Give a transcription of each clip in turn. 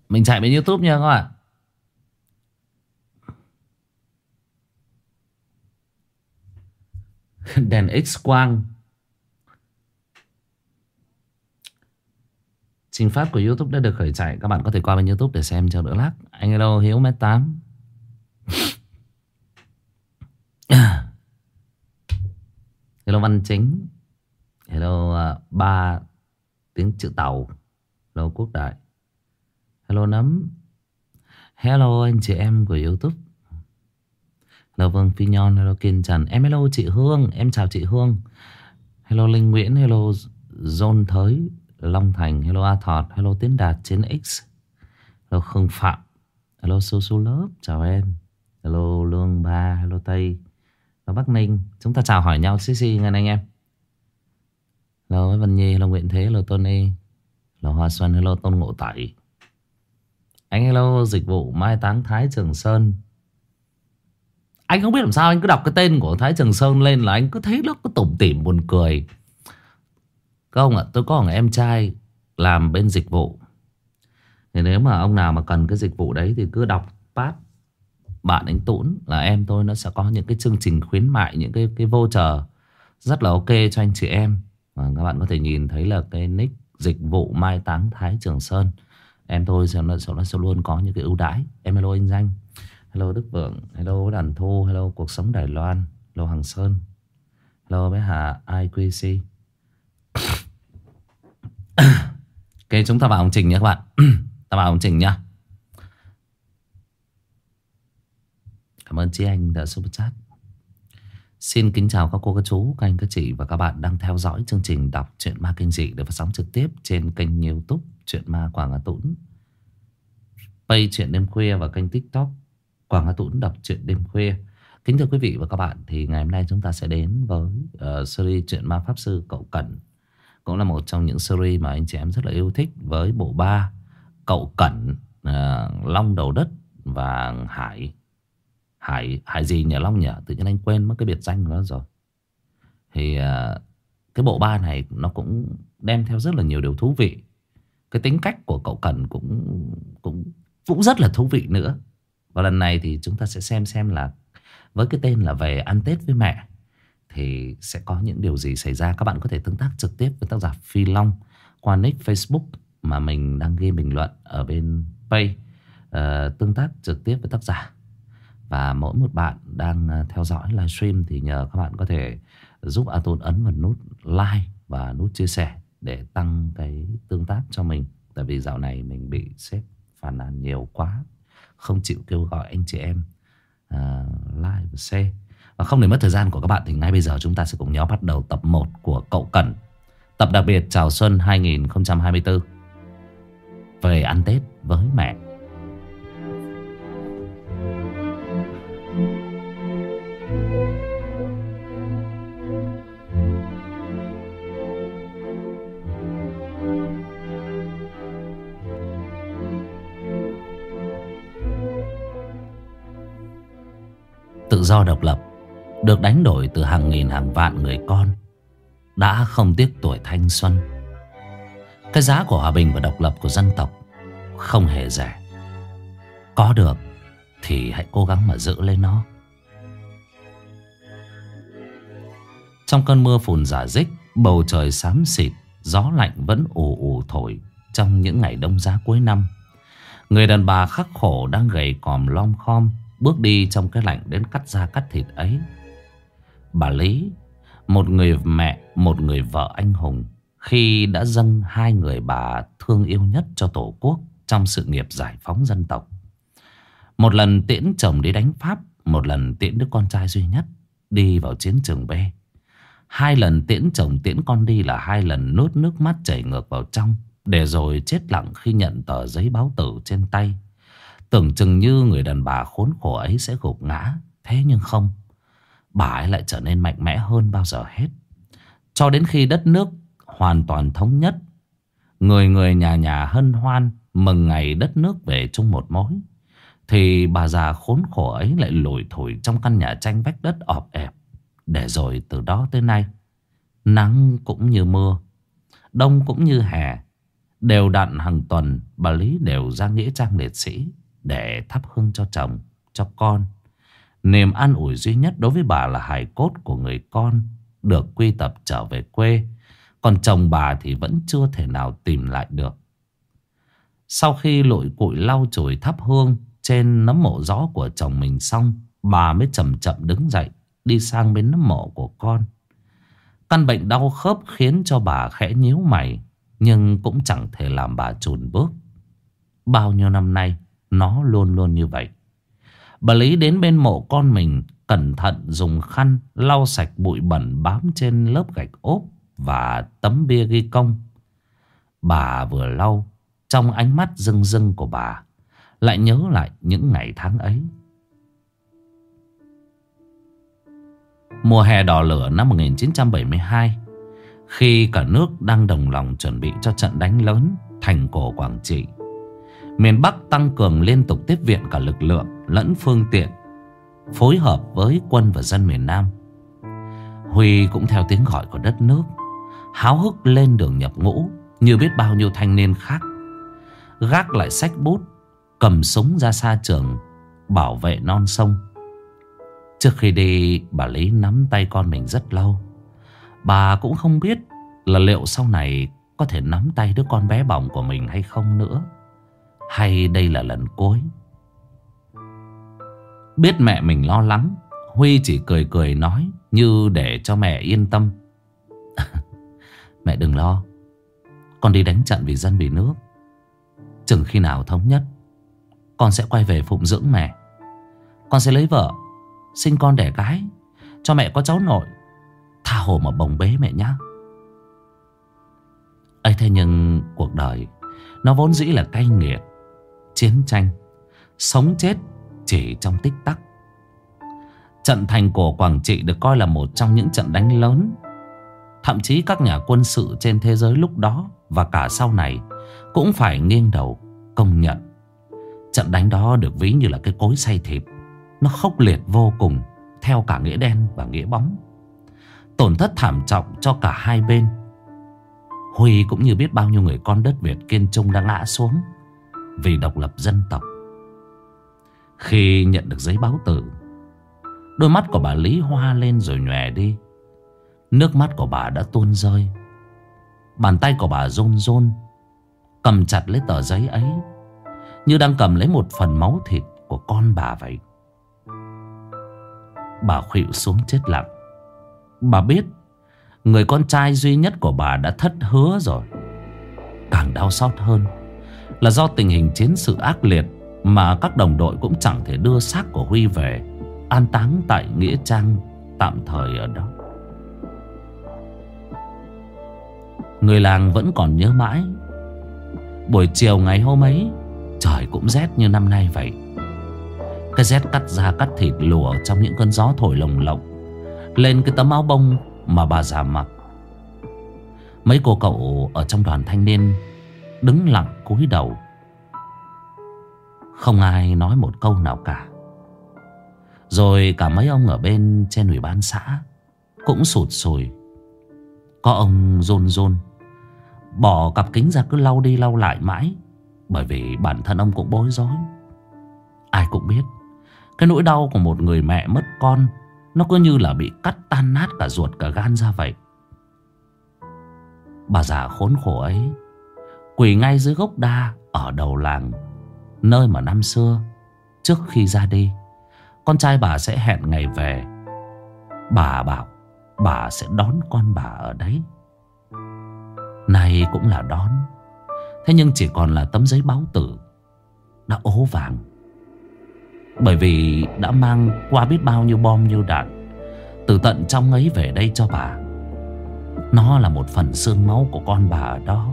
Mình chạy bên YouTube nha các bạn. Đèn X quang. Trình phát của YouTube đã được khởi chạy. Các bạn có thể qua bên YouTube để xem cho đỡ lag. Anh hello Hiếu Mét 8. Hello Văn Chính. Hello ba tiếng chữ tàu. Hello Quốc Đại. Hello Nấm. Hello anh chị em của YouTube. Hello Vương Phi Nhon. Hello Kiên Trần. Em hello chị Hương. Em chào chị Hương. Hello Linh Nguyễn. Hello John Thới Long Thành. Hello A Thọt. Hello Tiến Đạt trên X. Hello Khương Phạm. Hello Su Su Lớp. Chào em. Hello Lương Ba. Hello Tây. Hello Bắc Ninh. Chúng ta chào hỏi nhau xí nghe anh em. Hello Vân Nhi. Hello Nguyễn Thế. Hello Tony. Hello Hoa Xuân. Hello Tôn Ngộ Tẩy. Anh hello dịch vụ mai táng Thái Trường Sơn. Anh không biết làm sao anh cứ đọc cái tên của Thái Trường Sơn lên là anh cứ thấy nó cứ tủm tỉm buồn cười. Các ông ạ, tôi có một em trai làm bên dịch vụ. Thì nếu mà ông nào mà cần cái dịch vụ đấy thì cứ đọc pad bạn anh Tũn là em tôi, nó sẽ có những cái chương trình khuyến mại, những cái voucher rất là ok cho anh chị em. Và các bạn có thể nhìn thấy là cái nick dịch vụ mai táng Thái Trường Sơn. Em tôi nó sẽ luôn có những cái ưu đãi. Em hello anh Danh. Hello Đức Vượng. Hello Đàn Thu. Hello Cuộc Sống Đài Loan. Hello Hằng Sơn. Hello bé Hà IQC. Ok, chúng ta vào ông Trình nhé các bạn. Ta vào ông Trình nhá. Cảm ơn chị anh đã super chat. Xin kính chào các cô, các chú, các anh, các chị và các bạn đang theo dõi chương trình đọc truyện ma kinh dị được phát sóng trực tiếp trên kênh YouTube Truyện Ma Quảng Hà Tũng, page Truyện Đêm Khuya và kênh TikTok Quảng Hà Tũng đọc truyện đêm khuya. Kính thưa quý vị và các bạn, thì ngày hôm nay chúng ta sẽ đến với series Truyện Ma Pháp Sư Cậu Cẩn. Cũng là một trong những series mà anh chị em rất là yêu thích, với bộ 3 Cậu Cẩn, Long Đầu Đất và Hải gì nhỉ, Long nhỉ, tự nhiên anh quên mất cái biệt danh của nó rồi. Thì cái bộ 3 này nó cũng đem theo rất là nhiều điều thú vị. Cái tính cách của cậu Cẩn cũng rất là thú vị nữa. Và lần này thì chúng ta sẽ xem là với cái tên là Về Ăn Tết với Mẹ thì sẽ có những điều gì xảy ra. Các bạn có thể tương tác trực tiếp với tác giả Phi Long qua nick Facebook mà mình đang ghi bình luận ở bên page. Tương tác trực tiếp với tác giả. Và mỗi một bạn đang theo dõi livestream thì nhờ các bạn có thể giúp A Tôn ấn vào nút like và nút chia sẻ để tăng cái tương tác cho mình. Tại vì dạo này mình bị sếp phàn nàn nhiều quá, không chịu kêu gọi anh chị em like và share. Và không để mất thời gian của các bạn thì ngay bây giờ chúng ta sẽ cùng nhau bắt đầu tập 1 của Cậu Cẩn, tập đặc biệt chào xuân 2024, Về Ăn Tết với Mẹ. Tự do độc lập được đánh đổi từ hàng nghìn hàng vạn người con đã không tiếc tuổi thanh xuân. Cái giá của hòa bình và độc lập của dân tộc không hề rẻ. Có được thì hãy cố gắng mà giữ lấy nó. Trong cơn mưa phùn rả rích, bầu trời xám xịt, gió lạnh vẫn ù ù thổi. Trong những ngày đông giá cuối năm, người đàn bà khắc khổ đang gầy còm lom khom bước đi trong cái lạnh đến cắt da cắt thịt ấy. Bà Lý, một người mẹ, một người vợ anh hùng, khi đã dâng hai người bà thương yêu nhất cho Tổ quốc trong sự nghiệp giải phóng dân tộc. Một lần tiễn chồng đi đánh Pháp, một lần tiễn đứa con trai duy nhất đi vào chiến trường B. Hai lần tiễn chồng tiễn con đi là hai lần nuốt nước mắt chảy ngược vào trong, để rồi chết lặng khi nhận tờ giấy báo tử trên tay. Tưởng chừng như người đàn bà khốn khổ ấy sẽ gục ngã. Thế nhưng không, bà ấy lại trở nên mạnh mẽ hơn bao giờ hết. Cho đến khi đất nước hoàn toàn thống nhất, người người nhà nhà hân hoan mừng ngày đất nước về chung một mối, thì bà già khốn khổ ấy lại lủi thủi trong căn nhà tranh vách đất ọp ẹp. Để rồi từ đó tới nay, nắng cũng như mưa, đông cũng như hè, Đều đặn hàng tuần bà Lý đều ra nghĩa trang liệt sĩ để thắp hương cho chồng, cho con. Niềm an ủi duy nhất đối với bà là hài cốt của người con được quy tập trở về quê. Còn chồng bà thì vẫn chưa thể nào tìm lại được. Sau khi lội cụi lau chùi thắp hương trên nấm mộ gió của chồng mình xong, bà mới chậm chậm đứng dậy đi sang bên nấm mộ của con. Căn bệnh đau khớp khiến cho bà khẽ nhíu mày, nhưng cũng chẳng thể làm bà chùn bước. Bao nhiêu năm nay nó luôn luôn như vậy. Bà Lý đến bên mộ con mình, cẩn thận dùng khăn lau sạch bụi bẩn bám trên lớp gạch ốp và tấm bia ghi công. Bà vừa lau, trong ánh mắt rưng rưng của bà lại nhớ lại những ngày tháng ấy. Mùa hè đỏ lửa năm 1972, khi cả nước đang đồng lòng chuẩn bị cho trận đánh lớn thành cổ Quảng Trị, miền Bắc tăng cường liên tục tiếp viện cả lực lượng lẫn phương tiện, phối hợp với quân và dân miền Nam. Huy cũng theo tiếng gọi của đất nước, háo hức lên đường nhập ngũ như biết bao nhiêu thanh niên khác. Gác lại xách bút, cầm súng ra xa trường bảo vệ non sông. Trước khi đi, bà Lý nắm tay con mình rất lâu. Bà cũng không biết là liệu sau này có thể nắm tay đứa con bé bỏng của mình hay không nữa, hay đây là lần cuối. Biết mẹ mình lo lắng, Huy chỉ cười cười nói như để cho mẹ yên tâm. Mẹ đừng lo, con đi đánh trận vì dân vì nước. Chừng khi nào thống nhất, con sẽ quay về phụng dưỡng mẹ. Con sẽ lấy vợ, sinh con đẻ cái, cho mẹ có cháu nội, tha hồ mà bồng bế mẹ nhá. ấy thế nhưng cuộc đời nó vốn dĩ là cay nghiệt, chiến tranh, sống chết chỉ trong tích tắc. Trận thành cổ Quảng Trị được coi là một trong những trận đánh lớn. Thậm chí các nhà quân sự trên thế giới lúc đó và cả sau này cũng phải nghiêng đầu công nhận. Trận đánh đó được ví như là cái cối xay thịt. Nó khốc liệt vô cùng, theo cả nghĩa đen và nghĩa bóng. Tổn thất thảm trọng cho cả hai bên. Huy cũng như biết bao nhiêu người con đất Việt kiên trung đã ngã xuống vì độc lập dân tộc. Khi nhận được giấy báo tử, đôi mắt của bà Lý hoa lên rồi nhòe đi. Nước mắt của bà đã tuôn rơi. Bàn tay của bà run run cầm chặt lấy tờ giấy ấy, như đang cầm lấy một phần máu thịt của con bà vậy. Bà khuỵu xuống chết lặng. Bà biết người con trai duy nhất của bà đã thất hứa rồi. Càng đau xót hơn là do tình hình chiến sự ác liệt mà các đồng đội cũng chẳng thể đưa xác của Huy về an táng tại nghĩa trang tạm thời ở đó. Người làng vẫn còn nhớ mãi. Buổi chiều ngày hôm ấy, trời cũng rét như năm nay vậy. Cái rét cắt da cắt thịt lùa trong những cơn gió thổi lồng lộng lên cái tấm áo bông mà bà già mặc. Mấy cô cậu ở trong đoàn thanh niên đứng lặng cúi đầu, không ai nói một câu nào cả. Rồi cả mấy ông ở bên trên ủy ban xã cũng sụt sùi. Có ông run run bỏ cặp kính ra cứ lau đi lau lại mãi, bởi vì bản thân ông cũng bối rối. Ai cũng biết cái nỗi đau của một người mẹ mất con nó cứ như là bị cắt tan nát cả ruột cả gan ra vậy. Bà già khốn khổ ấy quỳ ngay dưới gốc đa ở đầu làng, nơi mà năm xưa trước khi ra đi con trai bà sẽ hẹn ngày về. Bà bảo bà sẽ đón con bà ở đấy. Này cũng là đón, thế nhưng chỉ còn là tấm giấy báo tử đã ố vàng, bởi vì đã mang qua biết bao nhiêu bom nhiêu đạn từ tận trong ấy về đây cho bà. Nó là một phần xương máu của con bà ở đó.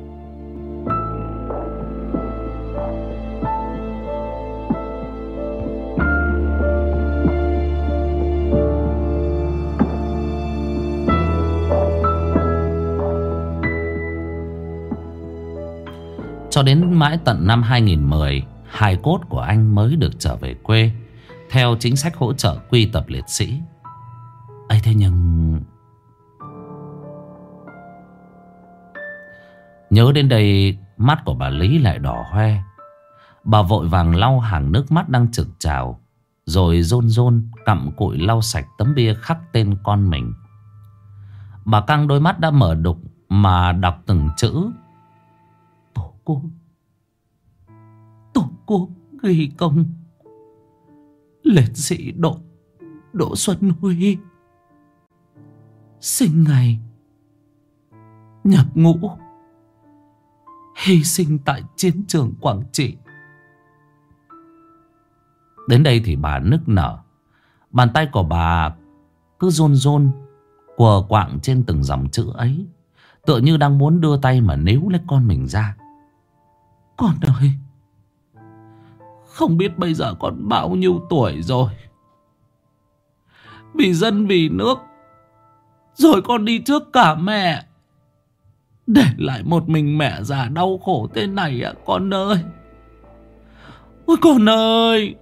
Cho đến mãi tận năm 2010, hài cốt của anh mới được trở về quê theo chính sách hỗ trợ quy tập liệt sĩ. ấy thế nhưng nhớ đến đây mắt của bà Lý lại đỏ hoe. Bà vội vàng lau hàng nước mắt đang trực trào, rồi rôn rôn cặm cụi lau sạch tấm bia khắc tên con mình. Bà căng đôi mắt đã mở đục mà đọc từng chữ: Tổ quốc, Tổ quốc ghi công, liệt sĩ Đỗ Xuân Huy sinh ngày nhập ngũ, hy sinh tại chiến trường Quảng Trị. Đến đây thì bà nức nở. Bàn tay của bà cứ run run quờ quạng trên từng dòng chữ ấy, tựa như đang muốn đưa tay mà níu lấy con mình ra. Con ơi, không biết bây giờ con bao nhiêu tuổi rồi. Vì dân vì nước, rồi con đi trước cả mẹ, để lại một mình mẹ già đau khổ thế này ạ con ơi. Ôi con ơi.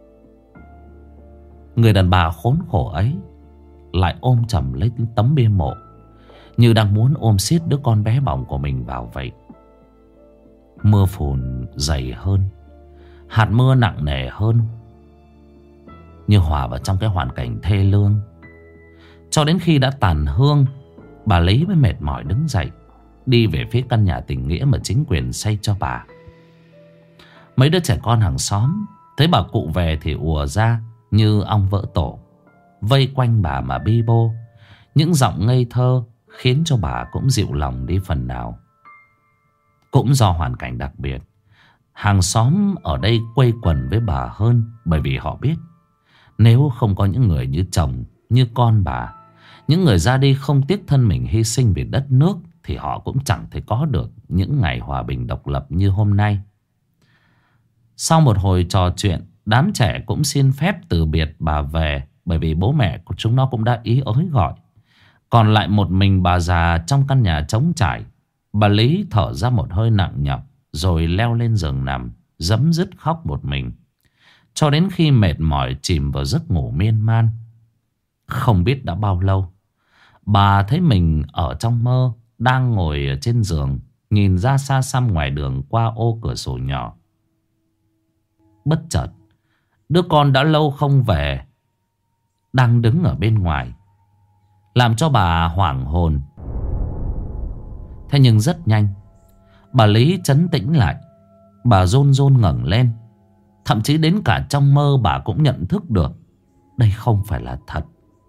Người đàn bà khốn khổ ấy lại ôm chầm lấy tấm bia mộ, như đang muốn ôm siết đứa con bé bỏng của mình vào vậy. Mưa phùn dày hơn, hạt mưa nặng nề hơn, như hòa vào trong cái hoàn cảnh thê lương. Cho đến khi đã tàn hương, bà Lý mới mệt mỏi đứng dậy, đi về phía căn nhà tình nghĩa mà chính quyền xây cho bà. Mấy đứa trẻ con hàng xóm thấy bà cụ về thì ùa ra như ong vỡ tổ, vây quanh bà mà bi bô. Những giọng ngây thơ khiến cho bà cũng dịu lòng đi phần nào. Cũng do hoàn cảnh đặc biệt, hàng xóm ở đây quây quần với bà hơn, bởi vì họ biết nếu không có những người như chồng, như con bà, những người ra đi không tiếc thân mình hy sinh vì đất nước, thì họ cũng chẳng thể có được những ngày hòa bình độc lập như hôm nay. Sau một hồi trò chuyện, đám trẻ cũng xin phép từ biệt bà về, bởi vì bố mẹ của chúng nó cũng đã ý ới gọi. Còn lại một mình bà già trong căn nhà trống trải. Bà Lý thở ra một hơi nặng nhọc, rồi leo lên giường nằm dấm dứt khóc một mình, cho đến khi mệt mỏi chìm vào giấc ngủ miên man. Không biết đã bao lâu, bà thấy mình ở trong mơ, đang ngồi ở trên giường, nhìn ra xa xăm ngoài đường qua ô cửa sổ nhỏ. Bất chợt, đứa con đã lâu không về đang đứng ở bên ngoài, làm cho bà hoảng hồn. Thế nhưng rất nhanh, bà Lý trấn tĩnh lại. Bà run run ngẩng lên. Thậm chí đến cả trong mơ bà cũng nhận thức được đây không phải là thật.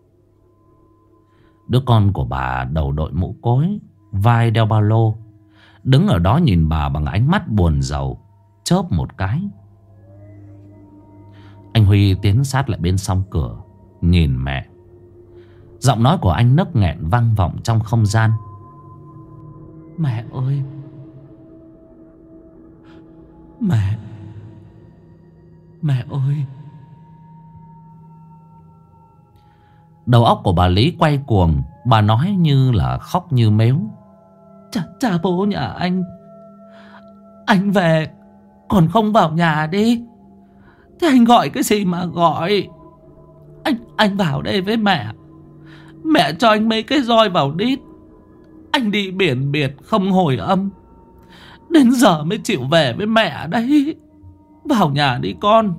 Đứa con của bà đầu đội mũ cối, vai đeo ba lô, đứng ở đó nhìn bà bằng ánh mắt buồn rầu, chớp một cái. Anh Huy tiến sát lại bên song cửa, nhìn mẹ. Giọng nói của anh nấc nghẹn vang vọng trong không gian. Mẹ ơi, Mẹ ơi. Đầu óc của bà Lý quay cuồng. Bà nói như là khóc như mếu. Cha bố nhà anh về còn không vào nhà đi. Thế anh gọi cái gì mà gọi? Anh vào đây với mẹ. Mẹ cho anh mấy cái roi vào đít. Anh đi biển biệt không hồi âm, đến giờ mới chịu về với mẹ đấy. Vào nhà đi con.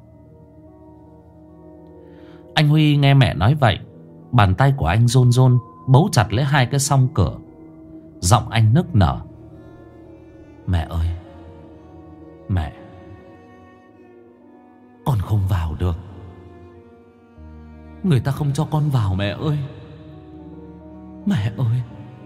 Anh Huy nghe mẹ nói vậy, bàn tay của anh run run bấu chặt lấy hai cái song cửa. Giọng anh nức nở. Mẹ ơi, mẹ, con không vào được. Người ta không cho con vào mẹ ơi. Mẹ ơi.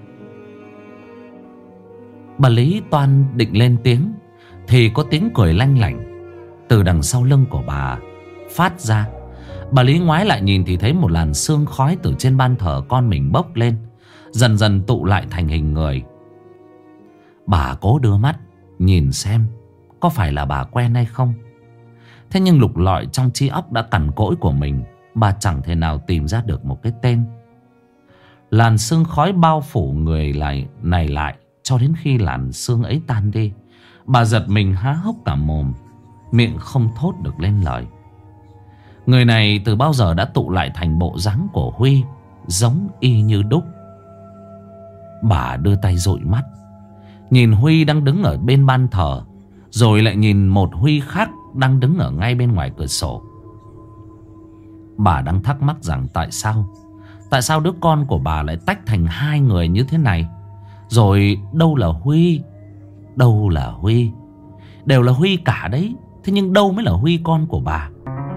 Bà Lý toan định lên tiếng thì có tiếng cười lanh lảnh từ đằng sau lưng của bà phát ra. Bà Lý ngoái lại nhìn thì thấy một làn sương khói từ trên ban thờ con mình bốc lên, dần dần tụ lại thành hình người. Bà cố đưa mắt nhìn xem có phải là bà quen hay không. Thế nhưng lục lọi trong trí óc đã cằn cỗi của mình, bà chẳng thể nào tìm ra được một cái tên. Làn sương khói bao phủ người này lại cho đến khi làn sương ấy tan đi. Bà giật mình há hốc cả mồm, miệng không thốt được lên lời. Người này từ bao giờ đã tụ lại thành bộ dáng của Huy, giống y như đúc. Bà đưa tay dụi mắt, Nhìn Huy đang đứng ở bên ban thờ, rồi lại nhìn một Huy khác đang đứng ở ngay bên ngoài cửa sổ. Bà đang thắc mắc rằng tại sao đứa con của bà lại tách thành hai người như thế này. Rồi đâu là Huy, đâu là Huy. Đều là Huy cả đấy. Thế nhưng đâu mới là Huy con của bà.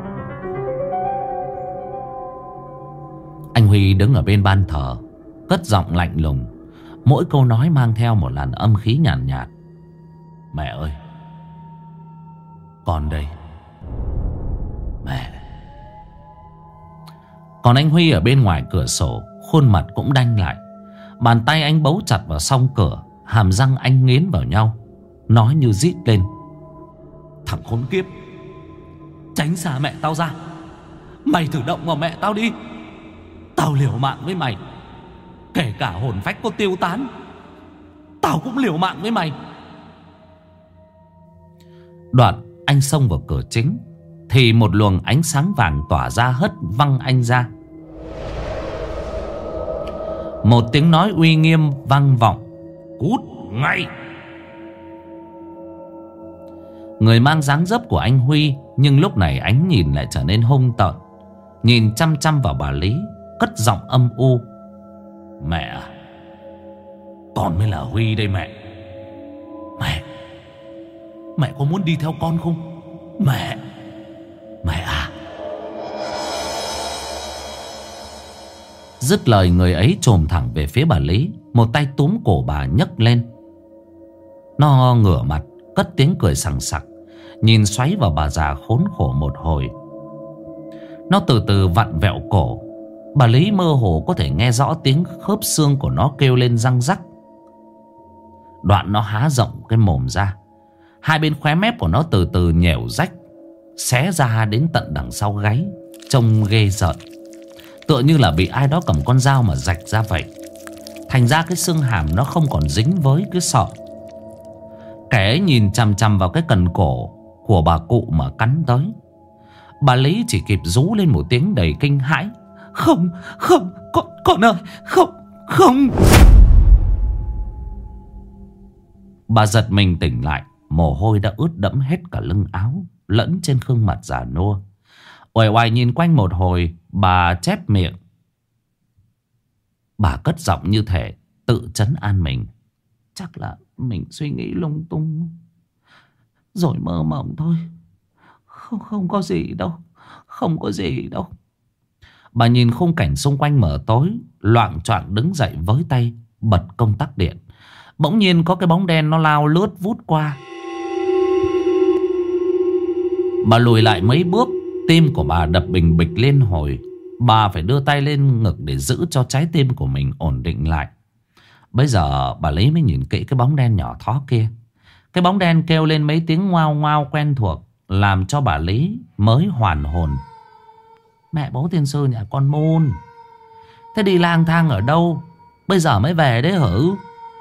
Anh Huy đứng ở bên ban thờ, cất giọng lạnh lùng. Mỗi câu nói mang theo một làn âm khí nhàn nhạt. Mẹ ơi, con đây. Mẹ. Còn anh Huy ở bên ngoài cửa sổ, khuôn mặt cũng đanh lại. Bàn tay anh bấu chặt vào song cửa, hàm răng anh nghiến vào nhau, nói như rít lên. Thằng khốn kiếp, tránh xa mẹ tao ra. Mày thử động vào mẹ tao đi, tao liều mạng với mày. Kể cả hồn phách có tiêu tán, tao cũng liều mạng với mày. Đoạn anh xông vào cửa chính, thì một luồng ánh sáng vàng tỏa ra hất văng anh ra. Một tiếng nói uy nghiêm vang vọng. Cút ngay. Người mang dáng dấp của anh Huy, nhưng lúc này ánh nhìn lại trở nên hung tợn, nhìn chăm chăm vào bà Lý, cất giọng âm u. Mẹ à, con mới là Huy đây mẹ. Mẹ có muốn đi theo con không? Mẹ à. Dứt lời, người ấy chồm thẳng về phía bà Lý, một tay túm cổ bà nhấc lên. Nó ngửa mặt cất tiếng cười sằng sặc, nhìn xoáy vào bà già khốn khổ một hồi. Nó từ từ vặn vẹo cổ. Bà Lý mơ hồ có thể nghe rõ tiếng khớp xương của nó kêu lên răng rắc. Đoạn nó há rộng cái mồm ra. Hai bên khóe mép của nó từ từ nhẻo rách, xé ra đến tận đằng sau gáy, trông ghê rợn, tựa như là bị ai đó cầm con dao mà rạch ra vậy. Thành ra cái xương hàm nó không còn dính với cái sọ. Kẻ ấy nhìn chằm chằm vào cái cần cổ của bà cụ mà cắn tới. Bà Lý chỉ kịp rú lên một tiếng đầy kinh hãi. Không, con ơi, không. Bà giật mình tỉnh lại. Mồ hôi đã ướt đẫm hết cả lưng áo lẫn trên gương mặt già nua. Uể oải nhìn quanh một hồi, bà chép miệng. Bà cất giọng như thể tự trấn an mình. Chắc là mình suy nghĩ lung tung rồi mơ mộng thôi. Không có gì đâu. Không có gì đâu. Bà nhìn khung cảnh xung quanh mờ tối, loạng choạng đứng dậy với tay bật công tắc điện. Bỗng nhiên có cái bóng đen nó lao lướt vút qua. Bà lùi lại mấy bước, tim của bà đập bình bịch lên hồi. Bà phải đưa tay lên ngực để giữ cho trái tim của mình ổn định lại. Bây giờ bà Lý mới nhìn kỹ cái bóng đen nhỏ thó kia. Cái bóng đen kêu lên mấy tiếng ngoao ngoao quen thuộc, làm cho bà Lý mới hoàn hồn. Mẹ bố tiên sư nhà con Môn, thế đi lang thang ở đâu bây giờ mới về đấy hử?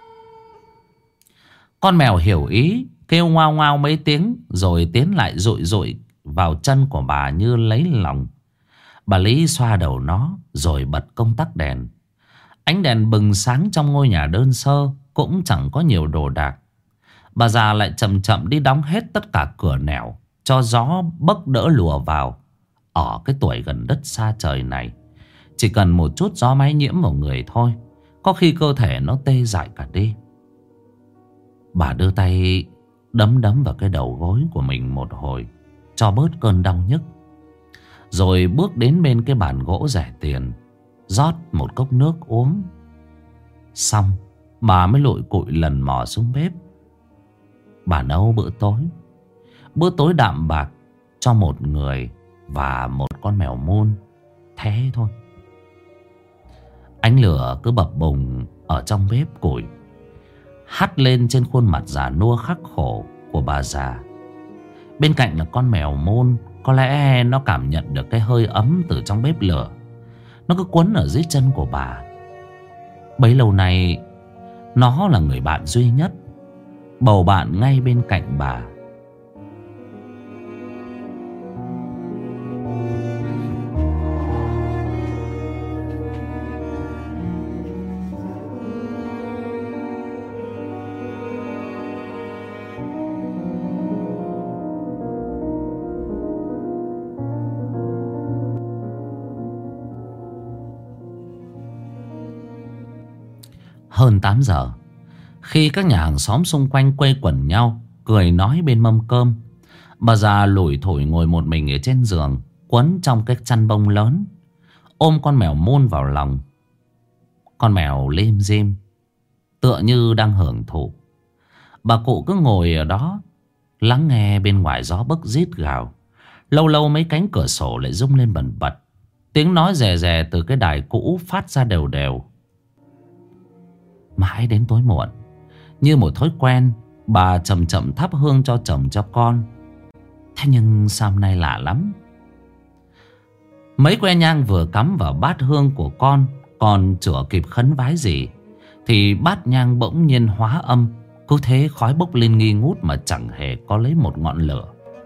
Con mèo hiểu ý, kêu ngoao ngoao mấy tiếng, rồi tiến lại dụi dụi vào chân của bà như lấy lòng. Bà Lý xoa đầu nó rồi bật công tắc đèn. Ánh đèn bừng sáng trong ngôi nhà đơn sơ, cũng chẳng có nhiều đồ đạc. Bà già lại chậm chậm đi đóng hết tất cả cửa nẻo, cho gió bấc đỡ lùa vào. Ở cái tuổi gần đất xa trời này, chỉ cần một chút gió máy nhiễm vào người thôi, có khi cơ thể nó tê dại cả đi. Bà đưa tay đấm đấm vào cái đầu gối của mình một hồi, cho bớt cơn đau nhức. Rồi bước đến bên cái bàn gỗ rẻ tiền, rót một cốc nước uống. Xong, bà mới lội cụi lần mò xuống bếp. Bà nấu bữa tối. Bữa tối đạm bạc cho một người và một con mèo Môn. Thế thôi. Ánh lửa cứ bập bùng ở trong bếp củi, hắt lên trên khuôn mặt già nua khắc khổ của bà già. Bên cạnh là con mèo Môn. Có lẽ nó cảm nhận được cái hơi ấm từ trong bếp lửa. Nó cứ quấn ở dưới chân của bà. Bấy lâu nay nó là người bạn duy nhất, bầu bạn ngay bên cạnh bà. Hơn 8 giờ, khi các nhà hàng xóm xung quanh quây quần nhau cười nói bên mâm cơm, bà già lủi thủi ngồi một mình ở trên giường, quấn trong cái chăn bông lớn, ôm con mèo Moon vào lòng. Con mèo lim dim, tựa như đang hưởng thụ. Bà cụ cứ ngồi ở đó lắng nghe bên ngoài gió bấc rít gào. Lâu lâu mấy cánh cửa sổ lại rung lên bần bật. Tiếng nói rè rè từ cái đài cũ phát ra đều đều. Mãi đến tối muộn, như một thói quen, bà chậm chậm thắp hương cho chồng cho con. Thế nhưng sao hôm nay lạ lắm. Mấy que nhang vừa cắm vào bát hương của con, còn chưa kịp khấn vái gì thì bát nhang bỗng nhiên hóa âm. Cứ thế khói bốc lên nghi ngút mà chẳng hề có lấy một ngọn lửa.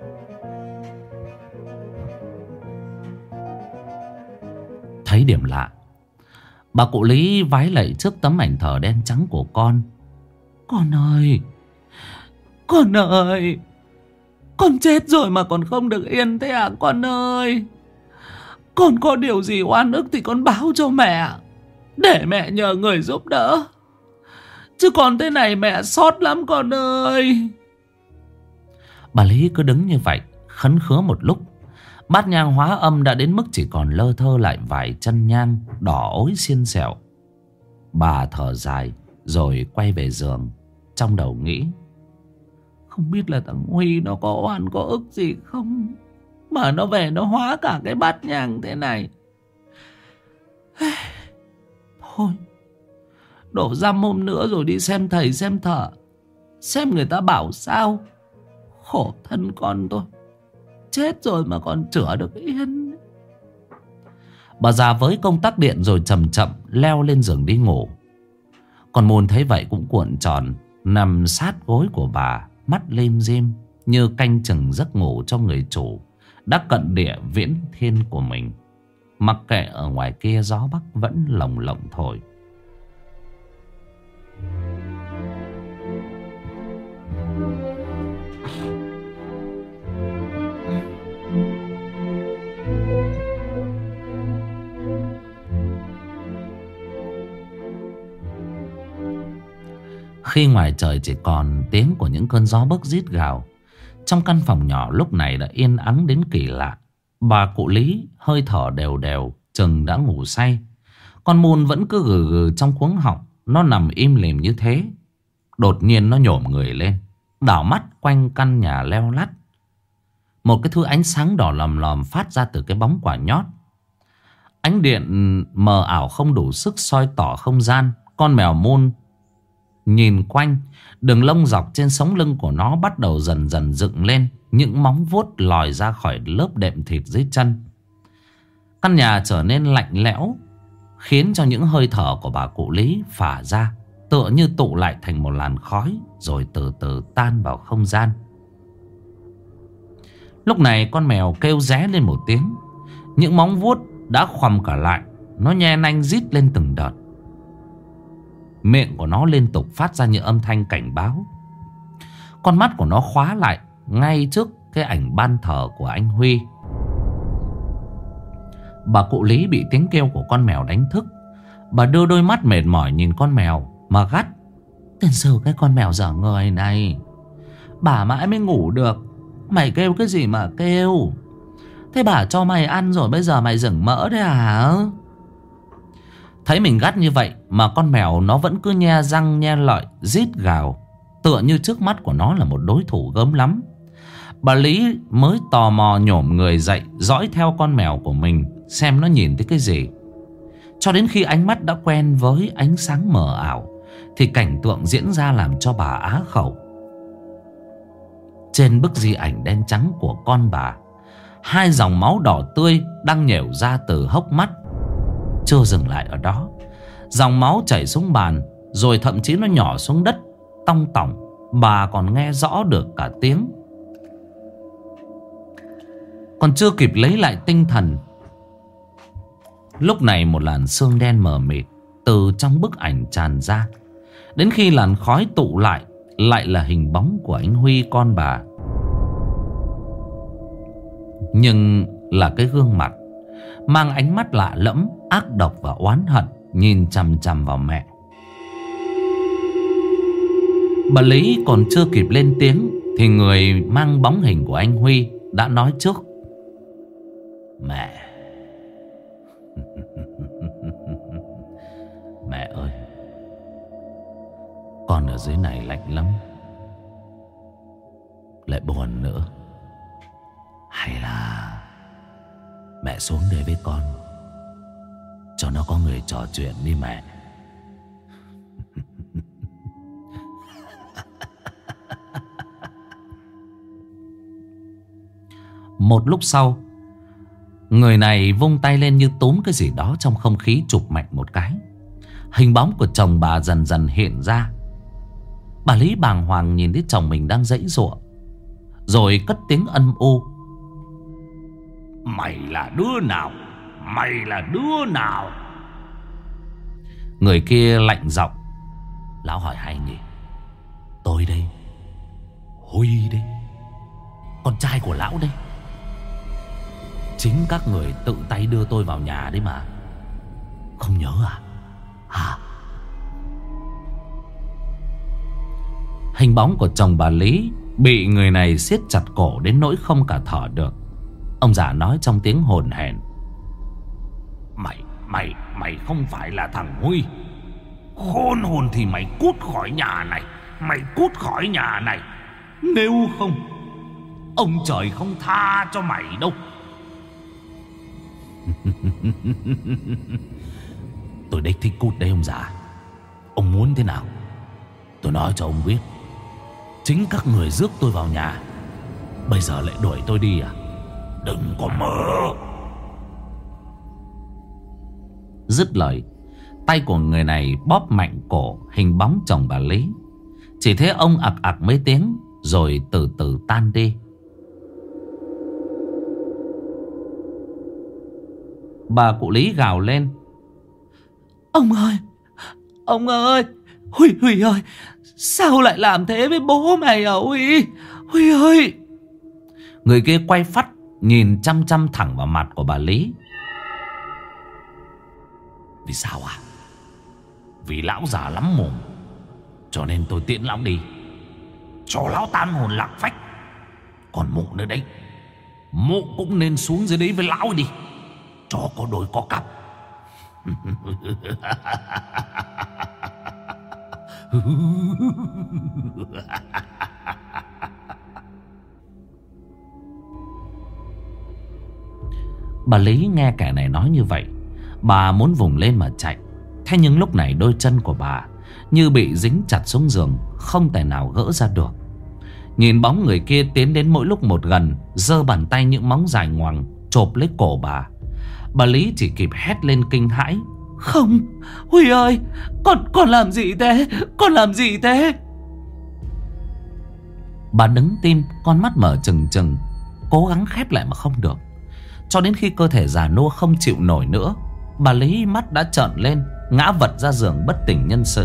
Thấy điểm lạ, bà cụ Lý vái lạy trước tấm ảnh thờ đen trắng của con. Con ơi, con ơi, con chết rồi mà còn không được yên thế à con ơi. Con có điều gì oan ức thì con báo cho mẹ, để mẹ nhờ người giúp đỡ. Chứ còn thế này mẹ xót lắm con ơi. Bà Lý cứ đứng như vậy khấn khứa một lúc. Bát nhang hóa âm đã đến mức chỉ còn lơ thơ lại vài chân nhang đỏ ối xiên xẹo. Bà thở dài rồi quay về giường, trong đầu nghĩ: không biết là thằng Huy nó có oan có ức gì không, mà nó về nó hóa cả cái bát nhang thế này. Thôi, đổ răm hôm nữa rồi đi xem thầy xem thợ, xem người ta bảo sao. Khổ thân con tôi, chết rồi mà còn chữa được yên. Bà già với công tắc điện rồi chậm chậm leo lên giường đi ngủ. Còn Moon thấy vậy cũng cuộn tròn nằm sát gối của bà, mắt lim dim như canh chừng giấc ngủ cho người chủ đã cận địa viễn thiên của mình. Mặc kệ ở ngoài kia gió bắc vẫn lồng lộng thổi. Khi ngoài trời chỉ còn tiếng của những cơn gió bấc rít gào, trong căn phòng nhỏ lúc này đã yên ắng đến kỳ lạ. Bà cụ Lý hơi thở đều đều, chừng đã ngủ say. Con Moon vẫn cứ gừ gừ trong cuống họng. Nó nằm im lìm như thế. Đột nhiên nó nhổm người lên, đảo mắt quanh căn nhà leo lắt. Một cái thứ ánh sáng đỏ lòm lòm phát ra từ cái bóng quả nhót. Ánh điện mờ ảo không đủ sức soi tỏ không gian. Con mèo Moon nhìn quanh, đường lông dọc trên sống lưng của nó bắt đầu dần dần dựng lên. Những móng vuốt lòi ra khỏi lớp đệm thịt dưới chân. Căn nhà trở nên lạnh lẽo, khiến cho những hơi thở của bà cụ Lý phả ra tựa như tụ lại thành một làn khói, rồi từ từ tan vào không gian. Lúc này con mèo kêu ré lên một tiếng. Những móng vuốt đã khoằm cả lại. Nó nhe nanh rít lên từng đợt. Miệng của nó liên tục phát ra những âm thanh cảnh báo. Con mắt của nó khóa lại ngay trước cái ảnh ban thờ của anh Huy. Bà cụ Lý bị tiếng kêu của con mèo đánh thức. Bà đưa đôi mắt mệt mỏi nhìn con mèo mà gắt: "Tên sư cái con mèo dở người này, bà mãi mới ngủ được, mày kêu cái gì mà kêu? Thế bà cho mày ăn rồi bây giờ mày dửng mỡ đấy hả?" Thấy mình gắt như vậy mà con mèo nó vẫn cứ nhe răng nhe lợi rít gào, tựa như trước mắt của nó là một đối thủ gớm lắm. Bà Lý mới tò mò nhổm người dậy, dõi theo con mèo của mình xem nó nhìn thấy cái gì. Cho đến khi ánh mắt đã quen với ánh sáng mờ ảo thì cảnh tượng diễn ra làm cho bà á khẩu. Trên bức di ảnh đen trắng của con bà, hai dòng máu đỏ tươi đang nhểu ra từ hốc mắt. Chưa dừng lại ở đó, dòng máu chảy xuống bàn, rồi thậm chí nó nhỏ xuống đất tong tỏng. Bà còn nghe rõ được cả tiếng. Còn chưa kịp lấy lại tinh thần, lúc này một làn sương đen mờ mịt từ trong bức ảnh tràn ra. Đến khi làn khói tụ lại, lại là hình bóng của anh Huy con bà. Nhưng là cái gương mặt mang ánh mắt lạ lẫm, ác độc và oán hận nhìn chằm chằm vào mẹ. Bà Lý còn chưa kịp lên tiếng thì người mang bóng hình của anh Huy đã nói trước. Mẹ. Mẹ ơi, con ở dưới này lạnh lắm, lại buồn nữa. Hay là mẹ xuống đây với con, cho nó có người trò chuyện đi mẹ. Một lúc sau, người này vung tay lên như túm cái gì đó trong không khí, chụp mạnh một cái. Hình bóng của chồng bà dần dần hiện ra. Bà Lý bàng hoàng nhìn thấy chồng mình đang giãy giụa, rồi cất tiếng âm u. Mày là đứa nào? Mày là đứa nào? Người kia lạnh giọng. Lão hỏi hay nhỉ? Tôi đây, Huy đây, con trai của lão đây. Chính các người tự tay đưa tôi vào nhà đấy mà. Không nhớ à? Hả? Hình bóng của chồng bà Lý bị người này siết chặt cổ đến nỗi không cả thở được. Ông già nói trong tiếng hồn hển. Mày không phải là thằng Huy. Khôn hồn thì mày cút khỏi nhà này. Mày cút khỏi nhà này. Nếu không, ông trời không tha cho mày đâu. Tôi đích thích cút đấy ông già. Ông muốn thế nào tôi nói cho ông biết. Chính các người rước tôi vào nhà, bây giờ lại đuổi tôi đi à? Đừng có mơ. Dứt lời, tay của người này bóp mạnh cổ hình bóng chồng bà Lý. Chỉ thấy ông ặc ặc mấy tiếng rồi từ từ tan đi. Bà cụ Lý gào lên. Ông ơi, ông ơi, Huy ơi, sao lại làm thế với bố mày hả Huy? Huy ơi. Người kia quay phắt nhìn chăm chăm thẳng vào mặt của bà Lý. Vì sao à? Vì lão già lắm mồm, cho nên tôi tiễn lão đi, cho lão tan hồn lạc phách. Còn mụ nữa đấy, mụ cũng nên xuống dưới đấy với lão đi, cho có đôi có cặp. Bà Lý nghe kẻ này nói như vậy, bà muốn vùng lên mà chạy. Thế nhưng lúc này đôi chân của bà như bị dính chặt xuống giường, không thể nào gỡ ra được. Nhìn bóng người kia tiến đến mỗi lúc một gần, giơ bàn tay những móng dài ngoằng chộp lấy cổ bà. Bà Lý chỉ kịp hét lên kinh hãi. Không, Huy ơi, con làm gì thế? Con làm gì thế? Bà đứng tim, con mắt mở trừng trừng, cố gắng khép lại mà không được. Cho đến khi cơ thể già nua không chịu nổi nữa, bà Lý mắt đã trợn lên, ngã vật ra giường bất tỉnh nhân sự.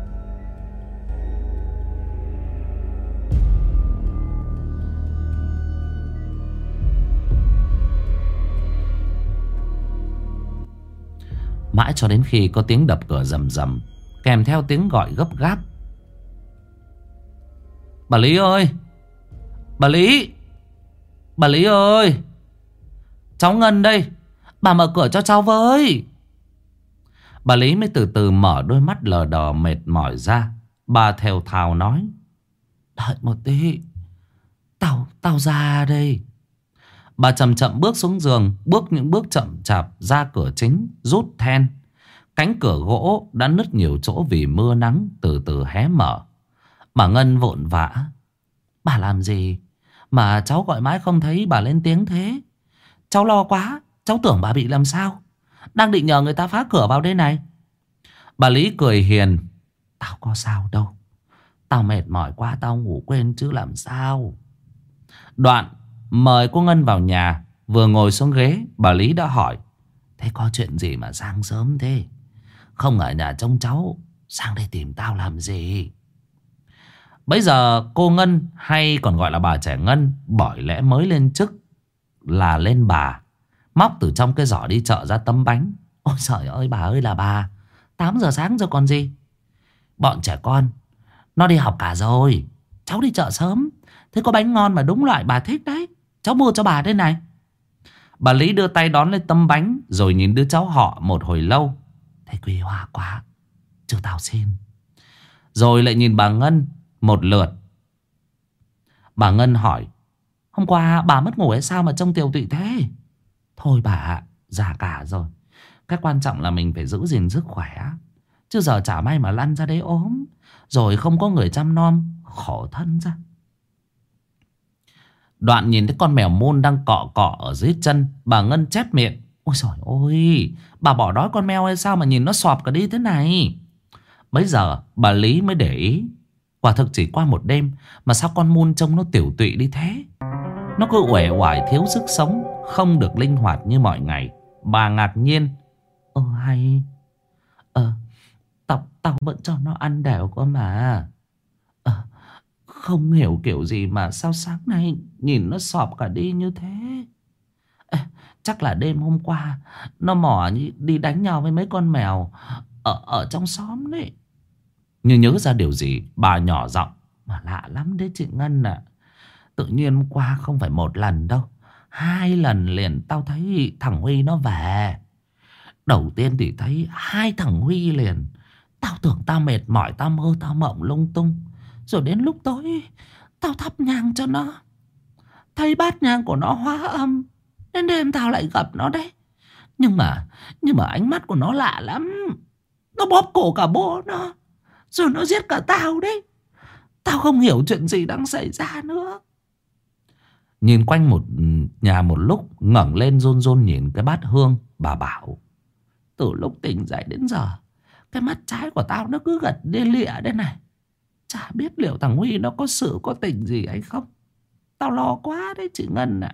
Mãi cho đến khi có tiếng đập cửa rầm rầm, kèm theo tiếng gọi gấp gáp. Bà Lý ơi! Bà Lý! Bà Lý ơi! Cháu Ngân đây! Bà mở cửa cho cháu với! Bà Lý mới từ từ mở đôi mắt lờ đờ mệt mỏi ra. Bà thều thào nói. Đợi một tí, Tao ra đây. Bà chậm chậm bước xuống giường, bước những bước chậm chạp ra cửa chính, rút then. Cánh cửa gỗ đã nứt nhiều chỗ vì mưa nắng từ từ hé mở. Bà Ngân vội vã. Bà làm gì mà cháu gọi mãi không thấy bà lên tiếng thế? Cháu lo quá, cháu tưởng bà bị làm sao, đang định nhờ người ta phá cửa vào đây này. Bà Lý cười hiền. Tao có sao đâu, tao mệt mỏi quá, tao ngủ quên chứ làm sao. Đoạn mời cô Ngân vào nhà. Vừa ngồi xuống ghế, bà Lý đã hỏi. Thế có chuyện gì mà sang sớm thế? Không ở nhà trông cháu, sang đây tìm tao làm gì? Bây giờ cô Ngân, hay còn gọi là bà trẻ Ngân, bởi lẽ mới lên chức là lên bà, móc từ trong cái giỏ đi chợ ra tấm bánh. Ôi trời ơi bà ơi là bà, 8 giờ sáng rồi còn gì. Bọn trẻ con Nó đi học cả rồi. Cháu đi chợ sớm, thế có bánh ngon mà đúng loại bà thích đấy, cháu mua cho bà đây này. Bà Lý đưa tay đón lấy tấm bánh, rồi nhìn đứa cháu họ một hồi lâu. Thế quý hoa quá, chú tao xin. Rồi lại nhìn bà Ngân một lượt. Bà Ngân hỏi: hôm qua bà mất ngủ hay sao mà trông tiều tụy thế? Thôi bà ạ, già cả rồi, cái quan trọng là mình phải giữ gìn sức khỏe. Chứ giờ chả may mà lăn ra đấy ốm, rồi không có người chăm nom, khổ thân ra. Đoạn nhìn thấy con mèo môn đang cọ cọ ở dưới chân, bà Ngân chép miệng: ôi trời ơi, bà bỏ đói con mèo hay sao mà nhìn nó xọp cả đi thế này? Bấy giờ bà Lý mới để ý, quả thực chỉ qua một đêm mà sao con môn trông nó tiểu tụy đi thế. Nó cứ uể oải thiếu sức sống, không được linh hoạt như mọi ngày. Bà ngạc nhiên: hay tao vẫn cho nó ăn đều cơ mà. Không hiểu kiểu gì mà sao sáng nay nhìn nó xọp cả đi như thế. Chắc là đêm hôm qua nó mò đi đánh nhau với mấy con mèo ở trong xóm đấy. Như nhớ ra điều gì, bà nhỏ giọng: mà lạ lắm đấy chị Ngân ạ. Tự nhiên hôm qua không phải một lần đâu, 2 lần liền tao thấy thằng Huy nó về. Đầu tiên thì thấy 2 thằng Huy liền. Tao tưởng tao mệt mỏi, tao mơ tao mộng lung tung. Rồi đến lúc tối tao thắp nhang cho nó, thấy bát nhang của nó hóa âm. Đến đêm tao lại gặp nó đấy. Nhưng mà ánh mắt của nó lạ lắm. Nó bóp cổ cả bố nó, rồi nó giết cả tao đấy. Tao không hiểu chuyện gì đang xảy ra nữa. Nhìn quanh một nhà một lúc, ngẩng lên run run nhìn cái bát hương, bà bảo: từ lúc tỉnh dậy đến giờ, cái mắt trái của tao nó cứ gật đê lịa đây này. Chả biết liệu thằng Huy nó có sự có tình gì hay không. Tao lo quá đấy chị Ngân ạ.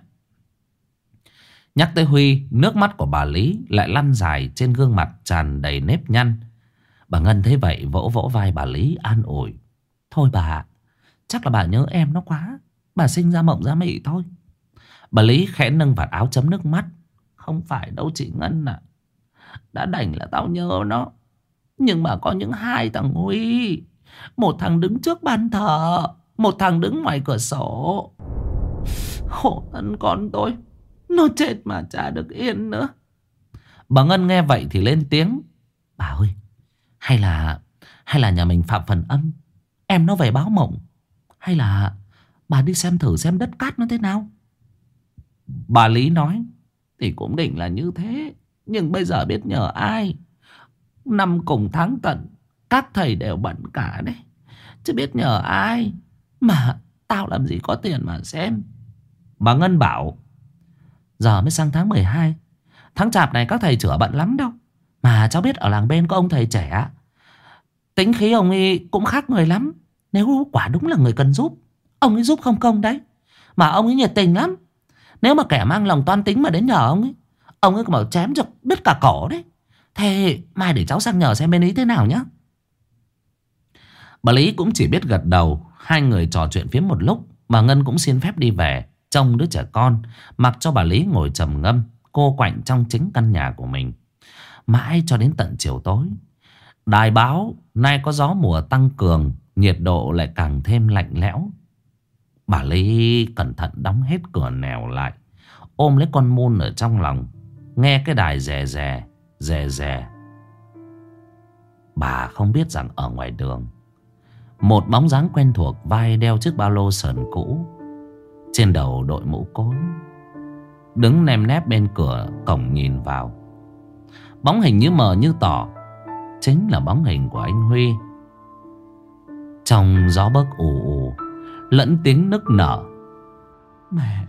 Nhắc tới Huy, nước mắt của bà Lý lại lăn dài trên gương mặt tràn đầy nếp nhăn. Bà Ngân thấy vậy vỗ vỗ vai bà Lý an ủi: thôi bà, chắc là bà nhớ em nó quá, bà sinh ra mộng ra mị thôi. Bà Lý khẽ nâng vạt áo chấm nước mắt: không phải đâu chị Ngân ạ. Đã đành là tao nhớ nó, nhưng mà có những 2 thằng Huy. Một thằng đứng trước bàn thờ, một thằng đứng ngoài cửa sổ. Khổ thân con tôi, nó chết mà chả được yên nữa. Bà Ngân nghe vậy thì lên tiếng: bà ơi, hay là nhà mình phạm phần âm, em nó về báo mộng. Hay là bà đi xem thử xem đất cát nó thế nào. Bà Lý nói: thì cũng định là như thế, nhưng bây giờ biết nhờ ai. Năm cùng tháng tận, các thầy đều bận cả đấy, chứ biết nhờ ai. Mà tao làm gì có tiền mà xem. Bà Ngân bảo: giờ mới sang tháng 12, tháng chạp này các thầy chữa bận lắm đâu. Mà cháu biết ở làng bên có ông thầy trẻ, tính khí ông ấy cũng khác người lắm. Nếu quả đúng là người cần giúp, ông ấy giúp không công đấy. Mà ông ấy nhiệt tình lắm. Nếu mà kẻ mang lòng toan tính mà đến nhờ ông ấy còn bảo chém cho đứt cả cổ đấy. Thế mai để cháu sang nhờ xem bên ý thế nào nhá. Bà Lý cũng chỉ biết gật đầu. Hai người trò chuyện phía một lúc, bà Ngân cũng xin phép đi về trông đứa trẻ con, mặc cho bà Lý ngồi trầm ngâm cô quạnh trong chính căn nhà của mình. Mãi cho đến tận chiều tối, đài báo nay có gió mùa tăng cường, nhiệt độ lại càng thêm lạnh lẽo. Bà Lý cẩn thận đóng hết cửa nẻo lại, ôm lấy con Moon ở trong lòng, nghe cái đài rè rè rè rè. Bà không biết rằng ở ngoài đường, một bóng dáng quen thuộc vai đeo chiếc ba lô sờn cũ, trên đầu đội mũ cối, đứng nèm nép bên cửa cổng nhìn vào. Bóng hình như mờ như tỏ, chính là bóng hình của anh Huy. Trong gió bấc ù ù lẫn tiếng nức nở: Mẹ,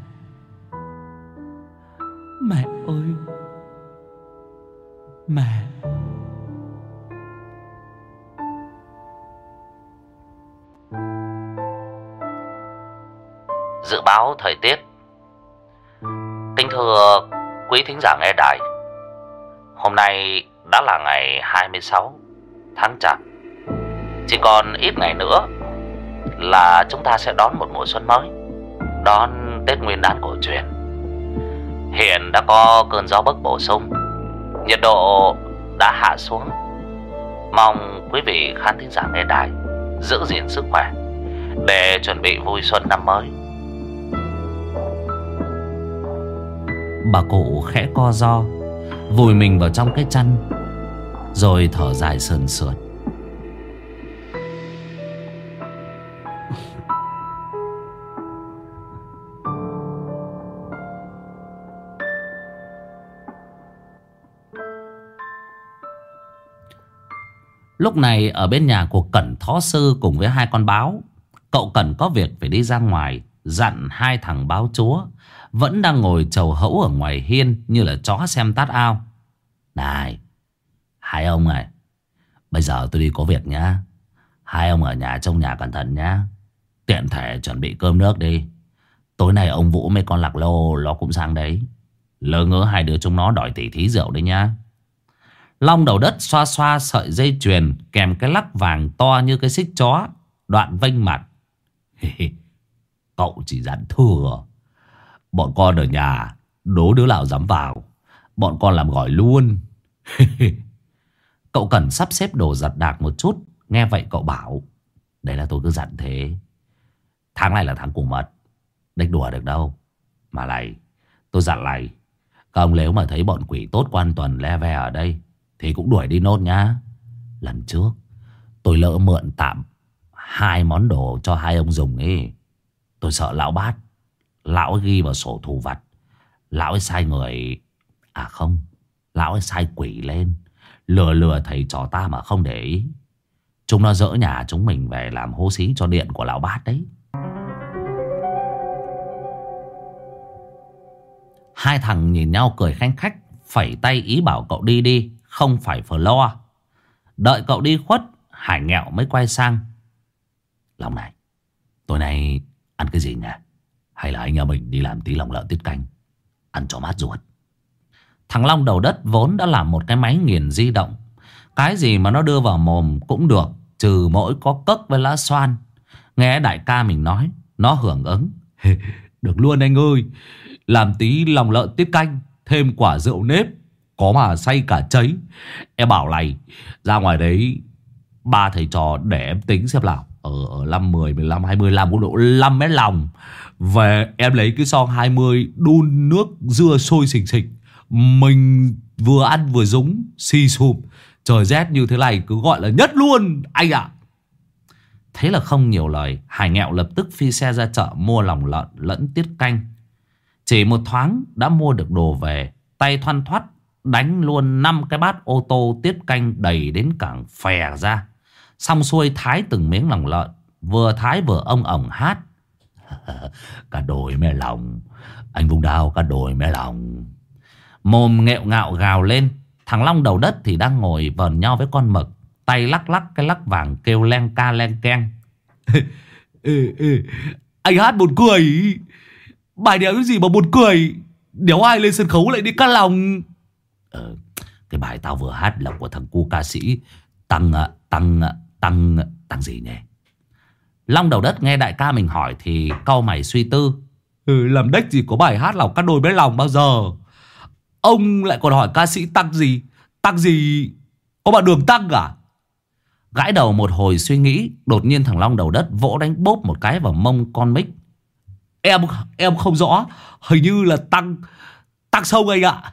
mẹ ơi, mẹ. Dự báo thời tiết. Kính thưa quý thính giả nghe đài, hôm nay đã là ngày 26 tháng Chạp. Chỉ còn ít ngày nữa là chúng ta sẽ đón một mùa xuân mới, đón Tết Nguyên đán cổ truyền. Hiện đã có cơn gió bấc bổ sung, nhiệt độ đã hạ xuống. Mong quý vị khán thính giả nghe đài giữ gìn sức khỏe để chuẩn bị vui xuân năm mới. Bà cụ khẽ co ro, vùi mình vào trong cái chăn, rồi thở dài sườn sượt. Lúc này ở bên nhà của Cẩn Thó Sư cùng với hai con báo, cậu Cẩn có việc phải đi ra ngoài, dặn hai thằng báo chúa vẫn đang ngồi chầu hẫu ở ngoài hiên như là chó xem tát ao. Này, hai ông này, bây giờ tôi đi có việc nhá. Hai ông ở nhà trông nhà cẩn thận nhá. Tiện thể chuẩn bị cơm nước đi. Tối nay ông Vũ mấy con lạc lô nó cũng sang đấy. Lỡ ngỡ hai đứa chúng nó đòi tỉ thí rượu đấy nhá. Long Đầu Đất xoa xoa sợi dây chuyền kèm cái lắc vàng to như cái xích chó, đoạn vênh mặt. Cậu chỉ dặn thừa. Bọn con ở nhà đố đứa nào dám vào, bọn con làm gọi luôn. Cậu Cẩn sắp xếp đồ giặt đạc một chút. Nghe vậy cậu bảo: đấy là tôi cứ dặn thế. Tháng này là tháng củ mật, đếch đùa được đâu. Mà này, tôi dặn này, các ông nếu mà thấy bọn quỷ tốt quan tuần le ve ở đây thì cũng đuổi đi nốt nhá. Lần trước tôi lỡ mượn tạm 2 món đồ cho hai ông dùng ấy. Tôi sợ lão Bát, lão ấy ghi vào sổ thù vặt. Lão ấy sai người, à không, lão ấy sai quỷ lên lừa lừa thầy trò ta mà không để ý. Chúng nó dỡ nhà chúng mình về làm hố xí cho điện của lão Bát đấy. Hai thằng nhìn nhau cười khanh khách, phẩy tay ý bảo cậu đi đi, không phải phờ lo. Đợi cậu đi khuất, Hải Nghẹo mới quay sang: Long này, tối nay ăn cái gì nhỉ? Hay là anh em mình đi làm tí lòng lợn tiết canh, ăn cho mát ruột. Thằng Long Đầu Đất vốn đã làm một cái máy nghiền di động. Cái gì mà nó đưa vào mồm cũng được, trừ mỗi có cấc với lá xoan. Nghe đại ca mình nói, nó hưởng ứng: được luôn anh ơi. Làm tí lòng lợn tiết canh, thêm quả rượu nếp, có mà say cả cháy. Em bảo này, ra ngoài đấy 3 thầy trò để em tính xem nào. Ở 5, 10, 15, 20 làm cũng độ 5 mét lòng. Về em lấy cái son 20 đun nước dưa sôi xình xịch. Mình vừa ăn vừa dúng xì sụp. Trời rét như thế này cứ gọi là nhất luôn anh ạ. Thế là không nhiều lời, Hải Nghẹo lập tức phi xe ra chợ mua lòng lợn lẫn tiết canh. Chỉ một thoáng đã mua được đồ về, tay thoăn thoắt đánh luôn 5 cái bát ô tô tiết canh đầy đến cảng phè ra. Xong xuôi thái từng miếng lòng lợn, vừa thái vừa ông ổng hát: cả đồi mẹ lòng, anh vùng đao cả đồi mẹ lòng. Mồm nghẹo ngạo gào lên. Thằng Long Đầu Đất thì đang ngồi vờn nhau với con mực, tay lắc lắc cái lắc vàng kêu len ca len keng. Anh hát buồn cười. Bài đéo cái gì mà buồn cười. Đéo ai lên sân khấu lại đi cắt lòng. Cái bài tao vừa hát là của thằng cu ca sĩ Tăng gì nhỉ? Long Đầu Đất nghe đại ca mình hỏi thì cau mày suy tư. Làm đếch gì có bài hát lòng cắt đôi bé lòng bao giờ. Ông lại còn hỏi ca sĩ Tăng gì? Tăng gì? Có bà Đường Tăng à? Gãi đầu một hồi suy nghĩ, đột nhiên thằng Long Đầu Đất vỗ đánh bốp một cái vào mông con Mích. Em không rõ. Hình như là Tăng Sông anh ạ.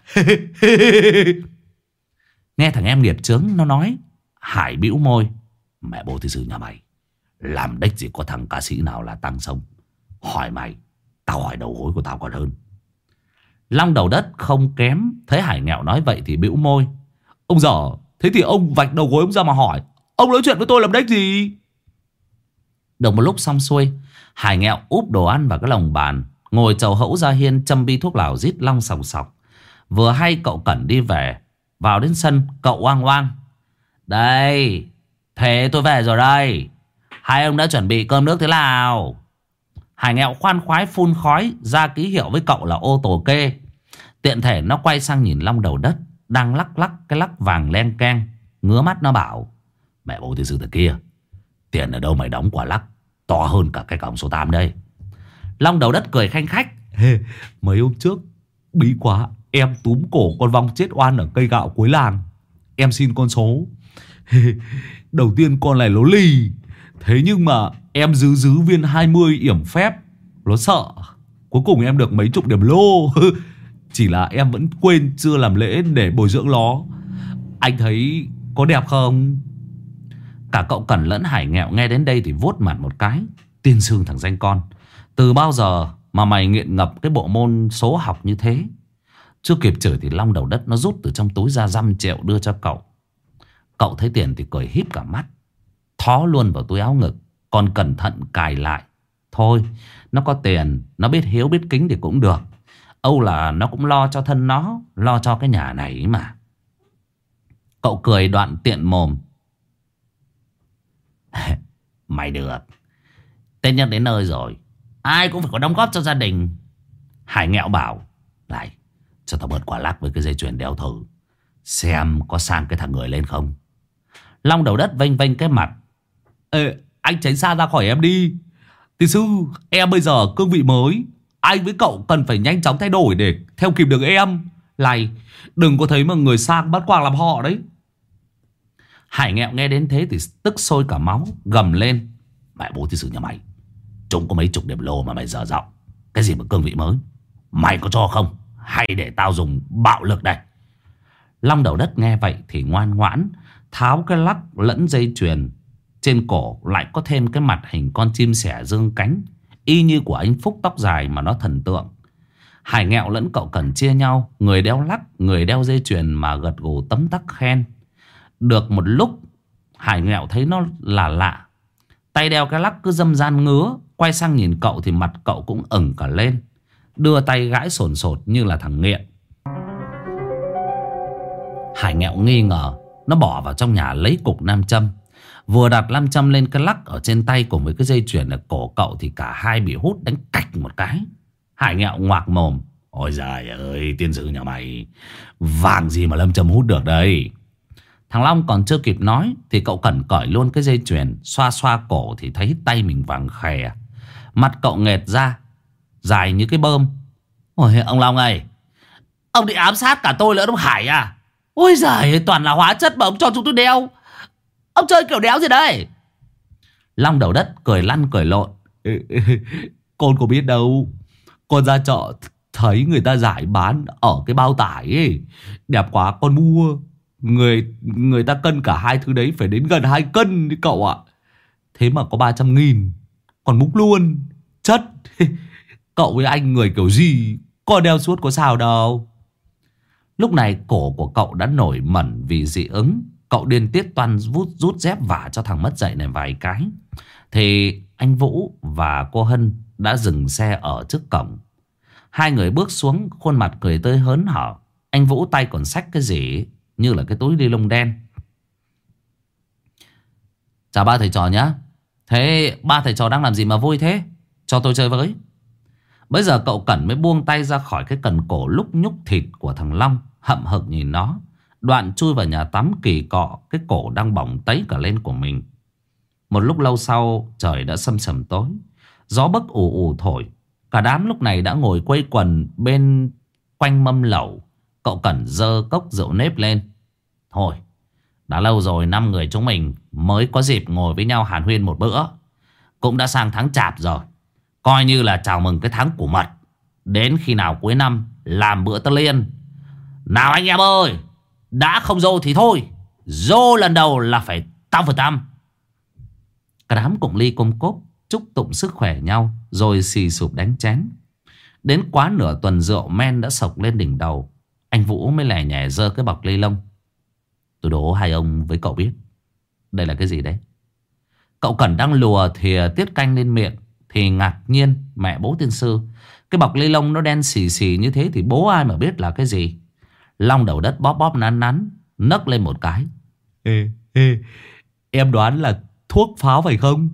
Nghe thằng em nghiệp chướng nó nói, Hải bĩu môi: mẹ bố thí sư nhà mày, làm đếch gì có thằng ca sĩ nào là Tăng Sông. Hỏi mày, tao hỏi đầu gối của tao còn hơn. Long Đầu Đất không kém, thấy Hải Nghẹo nói vậy thì bĩu môi: ông dở, thế thì ông vạch đầu gối ông ra mà hỏi. Ông nói chuyện với tôi làm đếch gì? Được một lúc xong xuôi, Hải Nghẹo úp đồ ăn vào cái lồng bàn, ngồi chầu hẫu ra hiên châm bi thuốc lào rít long sòng sọc. Vừa hay cậu Cẩn đi về, vào đến sân cậu oang oang: đây, thế tôi về rồi đây. Hai ông đã chuẩn bị cơm nước thế nào? Hải Nghẹo khoan khoái phun khói ra ký hiệu với cậu là ô tô kê. Tiện thể nó quay sang nhìn Long Đầu Đất đang lắc lắc cái lắc vàng len keng, ngứa mắt nó bảo: mẹ bố thí sư thật kia, tiền ở đâu mày đóng quả lắc to hơn cả cái cổng số 8 đây. Long Đầu Đất cười khanh khách: mấy hôm trước bí quá, em túm cổ con vong chết oan ở cây gạo cuối làng. Em xin con số. Đầu tiên con này lố lì, Thế nhưng mà em giữ viên 20 yểm phép, nó sợ. Cuối cùng em được mấy chục điểm lô. Chỉ là em vẫn quên chưa làm lễ để bồi dưỡng nó. Anh thấy có đẹp không? Cả cậu Cẩn lẫn Hải Nghẹo nghe đến đây thì vuốt mặt một cái. Tiên sư thằng danh con, từ bao giờ mà mày nghiện ngập cái bộ môn số học như thế? Chưa kịp chửi thì Long Đầu Đất nó rút từ trong túi ra 5 triệu đưa cho cậu. Cậu thấy tiền thì cười híp cả mắt, thó luôn vào túi áo ngực, còn cẩn thận cài lại. Thôi, nó có tiền, nó biết hiếu biết kính thì cũng được. Âu là nó cũng lo cho thân nó, lo cho cái nhà này mà. Cậu cười đoạn tiện mồm. Mày được, Tết nhất đến nơi rồi, ai cũng phải có đóng góp cho gia đình. Hải Nghẹo bảo, này, cho tao bớt quả lắc với cái dây chuyền đeo thử, xem có sang cái thằng người lên không. Long Đầu Đất vênh vênh cái mặt. Ê, anh tránh xa ra khỏi em đi. Tiên sư, em bây giờ ở cương vị mới, anh với cậu cần phải nhanh chóng thay đổi để theo kịp được em. Này, đừng có thấy mà người sang bắt quàng làm họ đấy. Hải Nghẹo nghe đến thế thì tức sôi cả máu, gầm lên. Mẹ bố tiên sư nhà mày, chúng có mấy chục điểm lô mà mày dở giọng. Cái gì mà cương vị mới, mày có cho không? Hay để tao dùng bạo lực đây? Long Đầu Đất nghe vậy thì ngoan ngoãn, tháo cái lắc lẫn dây chuyền. Trên cổ lại có thêm cái mặt hình con chim sẻ dương cánh, y như của anh Phúc tóc dài mà nó thần tượng. Hải Nghẹo lẫn cậu Cần chia nhau, người đeo lắc, người đeo dây chuyền mà gật gù tấm tắc khen. Được một lúc, Hải Nghẹo thấy nó là lạ. Tay đeo cái lắc cứ dâm gian ngứa. Quay sang nhìn cậu thì mặt cậu cũng ửng cả lên, đưa tay gãi sồn sột như là thằng nghiện. Hải Nghẹo nghi ngờ, nó bỏ vào trong nhà lấy cục nam châm. Vừa đặt nam châm lên cái lắc ở trên tay cùng với cái dây chuyền ở cổ cậu thì cả hai bị hút đánh cạch một cái. Hải Nghẹo ngoạc mồm. Ôi giời ơi, tiên sư nhà mày, vàng gì mà lâm châm hút được đây? Thằng Long còn chưa kịp nói thì cậu Cẩn cởi luôn cái dây chuyền, xoa xoa cổ thì thấy tay mình vàng khè. Mặt cậu nghệt ra, dài như cái bơm. Ôi ông Long ơi, ông định ám sát cả tôi lẫn ông Hải à? Ôi giời, toàn là hóa chất mà ông cho chúng tôi đeo. Ông chơi kiểu đéo gì đây? Long Đầu Đất cười lăn cười lộn. Con có biết đâu, con ra chợ thấy người ta giải bán ở cái bao tải ấy, đẹp quá con mua. Người ta cân cả hai thứ đấy phải đến gần 2 cân đấy cậu ạ. Thế mà có 300.000, còn múc luôn. Chất. Cậu với anh người kiểu gì, con đeo suốt có sao đâu. Lúc này cổ của cậu đã nổi mẩn vì dị ứng. Cậu điên tiết toan rút dép vả cho thằng mất dạy này vài cái. Thì anh Vũ và cô Hân đã dừng xe ở trước cổng. Hai người bước xuống, khuôn mặt cười tươi hớn hở. Anh Vũ tay còn xách cái gì như là cái túi ni lông đen. Chào ba thầy trò nhá. Thế ba thầy trò đang làm gì mà vui thế? Cho tôi chơi với. Bây giờ cậu Cẩn mới buông tay ra khỏi cái cần cổ lúc nhúc thịt của thằng Long, hậm hực nhìn nó. Đoạn chui vào nhà tắm kỳ cọ cái cổ đang bỏng tấy cả lên của mình. Một lúc lâu sau, trời đã sầm sầm tối. Gió bấc ù ù thổi. Cả đám lúc này đã ngồi quây quần bên quanh mâm lẩu. Cậu Cẩn giơ cốc rượu nếp lên. Thôi, đã lâu rồi 5 người chúng mình mới có dịp ngồi với nhau hàn huyên một bữa. Cũng đã sang tháng Chạp rồi, coi như là chào mừng cái tháng củ mật. Đến khi nào cuối năm làm bữa tất liên. Nào anh em ơi, đã không dô thì thôi, dô lần đầu là phải tăm phần tăm. Cả đám cùng ly cùng cốp chúc tụng sức khỏe nhau, rồi xì sụp đánh chén. Đến quá nửa tuần rượu men đã sộc lên đỉnh đầu, anh Vũ mới lẻ nhẹ giơ cái bọc ly lông. Tôi đố hai ông với cậu biết đây là cái gì đấy. Cậu Cẩn đang lùa thìa tiết canh lên miệng thì ngạc nhiên mẹ bố tiên sư. Cái bọc ly lông nó đen xì xì như thế thì bố ai mà biết là cái gì. Long Đầu Đất bóp bóp nắn nắn, nấc lên một cái. Ê, em đoán là thuốc pháo phải không?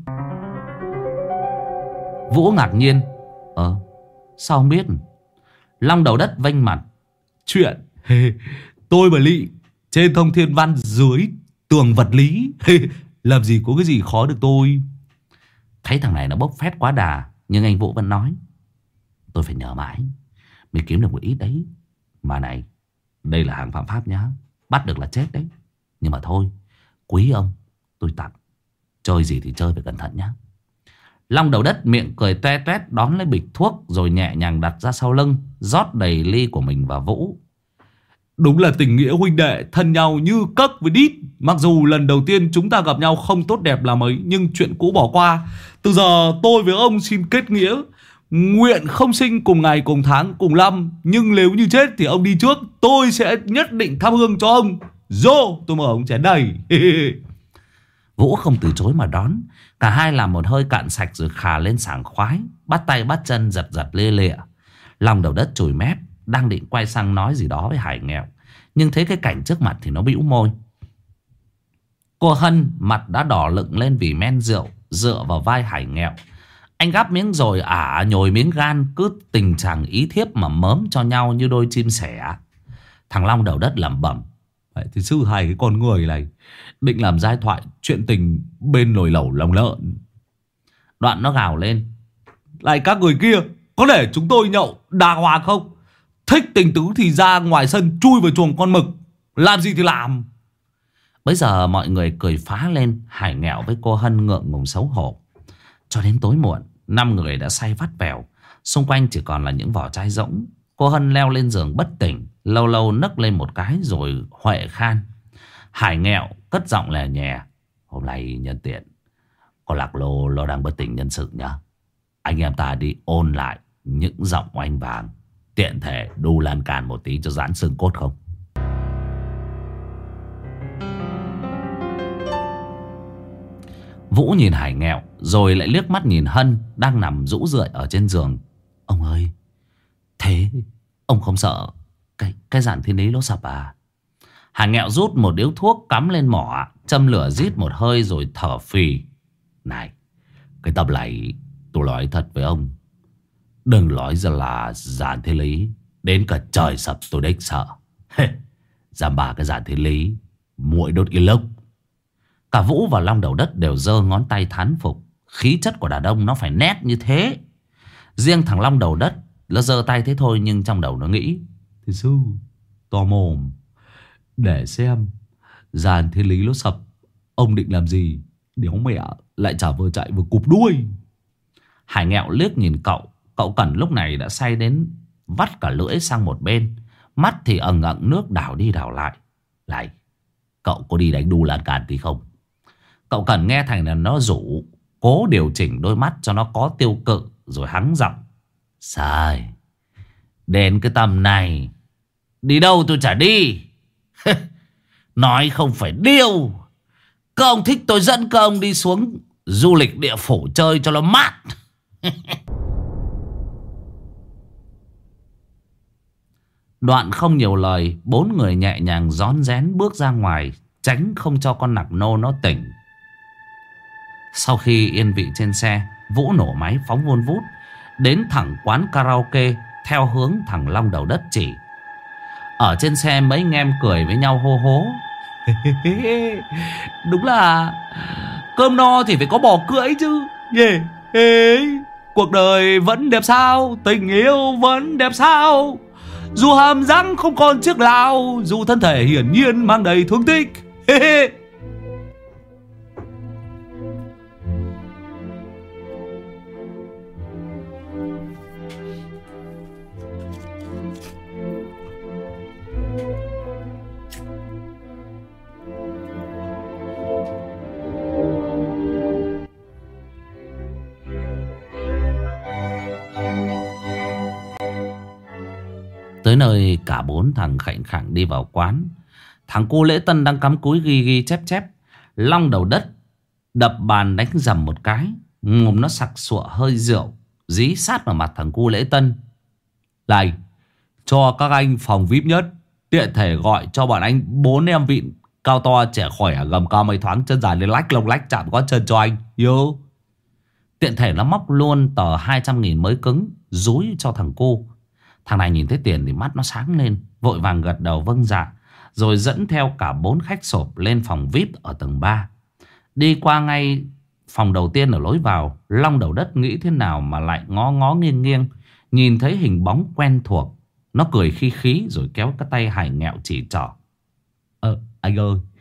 Vũ ngạc nhiên. Sao không biết? Long Đầu Đất vênh mặt. Chuyện tôi mà lị trên thông thiên văn dưới tường vật lý, làm gì có cái gì khó được tôi. Thấy thằng này nó bốc phét quá đà, nhưng anh Vũ vẫn nói. Tôi phải nhờ mãi mới kiếm được một ít đấy. Mà này, đây là hàng phạm pháp nhá, bắt được là chết đấy. Nhưng mà thôi, quý ông, tôi tặng. Chơi gì thì chơi phải cẩn thận nhá. Long đầu đất miệng cười toe toét đón lấy bịch thuốc, rồi nhẹ nhàng đặt ra sau lưng, rót đầy ly của mình và Vũ. Đúng là tình nghĩa huynh đệ, thân nhau như cấc với đít. Mặc dù lần đầu tiên chúng ta gặp nhau không tốt đẹp là mấy, nhưng chuyện cũ bỏ qua. Từ giờ tôi với ông xin kết nghĩa, nguyện không sinh cùng ngày cùng tháng cùng năm. Nhưng nếu như chết thì ông đi trước, tôi sẽ nhất định thắp hương cho ông. Dô, tôi mời ông chén đầy. Vũ không từ chối mà đón. Cả hai làm một hơi cạn sạch rồi khà lên sảng khoái, bắt tay bắt chân giật giật lia lịa. Long đầu đất chùi mép, đang định quay sang nói gì đó với Hải Nghèo, nhưng thấy cái cảnh trước mặt thì nó bĩu môi. Cô Hân mặt đã đỏ lựng lên vì men rượu, dựa vào vai Hải Nghèo. Anh gắp miếng rồi nhồi miếng gan, cứ tình trạng ý thiếp mà mớm cho nhau như đôi chim sẻ. Thằng Long đầu đất lẩm bẩm. Thì sư hai cái con người này định làm giai thoại chuyện tình bên nồi lẩu lòng lợn. Đoạn nó gào lên. Này các người kia, có để chúng tôi nhậu đàng hoàng không? Thích tình tứ thì ra ngoài sân chui vào chuồng con mực, làm gì thì làm. Bây giờ mọi người cười phá lên. Hải Nghèo với cô Hân ngượng ngùng xấu hổ. Cho đến tối muộn, 5 người đã say vắt vẻo. Xung quanh chỉ còn là những vỏ chai rỗng. Cô Hân leo lên giường bất tỉnh, lâu lâu nấc lên một cái rồi huệ khan. Hải Nghèo cất giọng lè nhẹ. Hôm nay nhân tiện có lạc lô lo đang bất tỉnh nhân sự nhá. Anh em ta đi ôn lại những giọng oanh vàng, tiện thể đu lan can một tí cho giãn xương cốt không? Vũ nhìn Hải Nghèo rồi lại liếc mắt nhìn Hân đang nằm rũ rượi ở trên giường. Ông ơi, thế ông không sợ cái giản thiên lý nó sập à? Hải Nghèo rút một điếu thuốc cắm lên mỏ, châm lửa rít một hơi rồi thở phì. Này, cái tập này tôi nói thật với ông, đừng nói ra là giản thiên lý, đến cả trời sập tôi đếch sợ. Dám bà cái giản thiên lý muội đốt yên lốc. Cả Vũ và Long đầu đất đều giơ ngón tay thán phục. Khí chất của đàn ông nó phải nét như thế. Riêng thằng Long đầu đất, nó giơ tay thế thôi, nhưng trong đầu nó nghĩ. Thì sư, to mồm, để xem giàn thiên lý nó sập, ông định làm gì? Đéo mẹ lại chả vừa chạy vừa cụp đuôi. Hải Nghèo liếc nhìn cậu. Cậu Cẩn lúc này đã say đến vắt cả lưỡi sang một bên, mắt thì ẩn ẩn nước đảo đi đảo lại. Này, cậu có đi đánh đu lan can tí không? Cậu Cẩn nghe thành là nó rủ, cố điều chỉnh đôi mắt cho nó có tiêu cự, rồi hắng giọng. Sai, đến cái tầm này đi đâu tôi chả đi. Nói không phải điêu. Các ông thích tôi dẫn các ông đi xuống du lịch địa phủ chơi cho nó mát. Đoạn không nhiều lời, 4 người nhẹ nhàng rón rén bước ra ngoài, tránh không cho con nặc nô nó tỉnh. Sau khi yên vị trên xe, Vũ nổ máy phóng vun vút đến thẳng quán karaoke theo hướng thằng Long đầu đất chỉ. Ở trên xe mấy anh em cười với nhau hô hố. Đúng là cơm no thì phải có bò cưỡi chứ. Cuộc đời vẫn đẹp sao, tình yêu vẫn đẹp sao. Dù hàm răng không còn chiếc lao, dù thân thể hiển nhiên mang đầy thương tích. Tới nơi cả 4 thằng khạnh khẳng đi vào quán. Thằng cu Lễ Tân đang cắm cúi ghi ghi chép chép. Long đầu đất đập bàn đánh dầm một cái, mồm nó sặc sụa hơi rượu, dí sát vào mặt thằng cu Lễ Tân. Này, cho các anh phòng VIP nhất, tiện thể gọi cho bọn anh 4 em vịn cao to trẻ khỏe, gầm cao mây thoáng, chân dài lên lách lông lách chạm có chân cho anh. Yêu. Tiện thể nó móc luôn tờ 200.000 mới cứng dúi cho thằng cu. Thằng này nhìn thấy tiền thì mắt nó sáng lên, vội vàng gật đầu vâng dạ, rồi dẫn theo cả 4 khách sộp lên phòng VIP ở tầng 3. Đi qua ngay phòng đầu tiên ở lối vào, Long đầu đất nghĩ thế nào mà lại ngó ngó nghiêng nghiêng, nhìn thấy hình bóng quen thuộc. Nó cười khí khí rồi kéo cái tay Hải Nghèo chỉ trỏ. Anh ơi,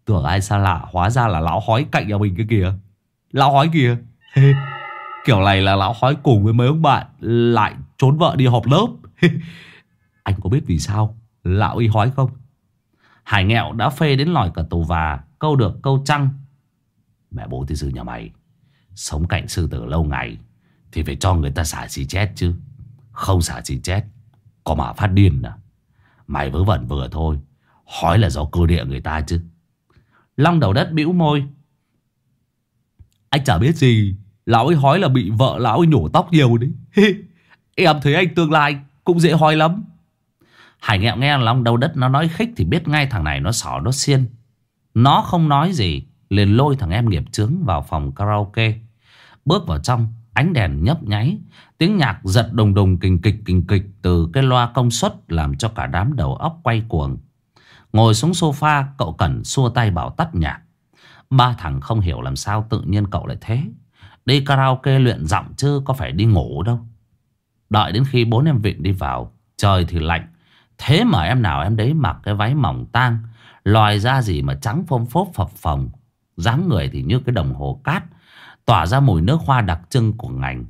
Tưởng ai xa lạ, hóa ra là lão hói cạnh nhà mình cái kìa. Lão hói kìa. Kiểu này là lão hói cùng với mấy ông bạn lại trốn vợ đi họp lớp. Anh có biết vì sao lão y hói không? Hải nghẹo đã phê đến lòi cả tù và, câu được câu trăng. Mẹ bố thí sư nhà mày sống cạnh sư tử lâu ngày thì phải cho người ta xả xì chết chứ. Không xả xì chết có mà phát điên à. Mày vớ vẩn vừa thôi. Hói là do cơ địa người ta chứ. Long đầu đất bĩu môi. Anh chả biết gì. Lão ấy hói là bị vợ lão ấy nhổ tóc nhiều đấy. Em thấy anh tương lai cũng dễ hói lắm. Hải nghẹo nghe Long đầu đất nó nói khích thì biết ngay thằng này nó xỏ nó xiên. Nó không nói gì, liền lôi thằng em nghiệp chướng vào phòng karaoke. Bước vào trong, ánh đèn nhấp nháy, tiếng nhạc giật đùng đùng kình kịch từ cái loa công suất làm cho cả đám đầu óc quay cuồng. Ngồi xuống sofa, cậu Cẩn xua tay bảo tắt nhạc. Ba thằng không hiểu làm sao tự nhiên cậu lại thế. Đi karaoke luyện giọng chứ có phải đi ngủ đâu. Đợi đến khi bốn em Vịn đi vào, trời thì lạnh. Thế mà em nào em đấy mặc cái váy mỏng tang, lòi ra gì mà trắng phôm phốp phập phồng, dáng người thì như cái đồng hồ cát, tỏa ra mùi nước hoa đặc trưng của ngành.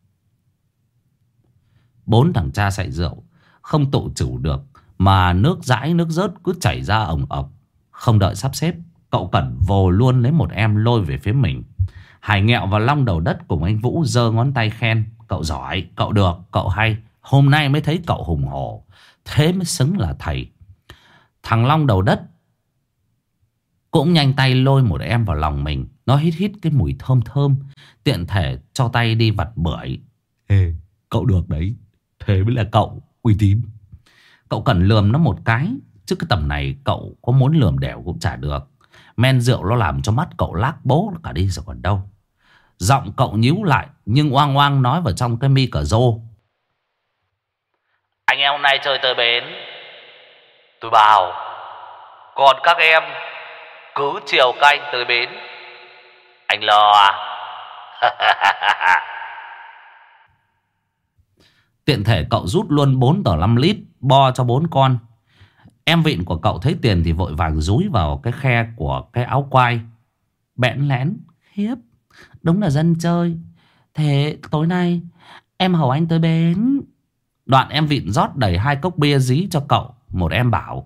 Bốn thằng cha say rượu không tự chủ được mà nước dãi nước rớt cứ chảy ra ồng ộc. Không đợi sắp xếp, cậu Cẩn vồ luôn lấy một em lôi về phía mình. Hải nghẹo và Long đầu đất cùng anh Vũ giơ ngón tay khen. Cậu giỏi, cậu được, cậu hay. Hôm nay mới thấy cậu hùng hổ, thế mới xứng là thầy. Thằng Long đầu đất cũng nhanh tay lôi một em vào lòng mình. Nó hít hít cái mùi thơm thơm, tiện thể cho tay đi vặt bưởi. Ê, cậu được đấy, thế mới là cậu uy tín. Cậu cần lườm nó một cái, chứ cái tầm này cậu có muốn lườm đẻo cũng chả được. Men rượu nó làm cho mắt cậu lác bố cả đi rồi còn đâu. Giọng cậu nhíu lại nhưng oang oang nói vào trong cái micro. Anh em hôm nay chơi tới bến, tôi bảo. Còn các em cứ chiều các anh tới bến, anh lo à? Tiện thể cậu rút luôn 4 tờ 5 lít bo cho 4 con. Em Vịn của cậu thấy tiền thì vội vàng dúi vào cái khe của cái áo quai, bẽn lẽn. Khiếp, đúng là dân chơi. Thế tối nay em hầu anh tới bến. Đoạn em Vịn rót đầy 2 cốc bia dí cho cậu. Một em bảo: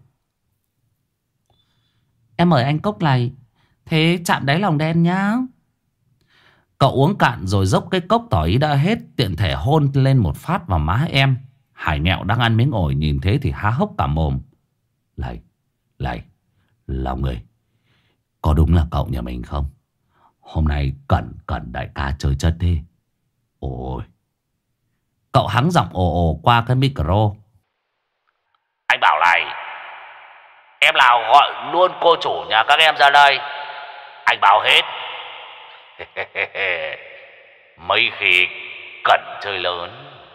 em mời anh cốc này, thế chạm đáy lòng đen nhá. Cậu uống cạn rồi dốc cái cốc tỏ ý đã hết, tiện thể hôn lên một phát vào má em. Hải nghẹo đang ăn miếng ổi nhìn thế thì há hốc cả mồm. Lạy lòng người, có đúng là cậu nhà mình không? Hôm nay Cẩn đại ca chơi chất đi. Ôi. Cậu hắng giọng ồ ồ qua cái micro. Anh bảo này, em nào gọi luôn cô chủ nhà các em ra đây, anh bảo hết. Mấy khi Cẩn chơi lớn.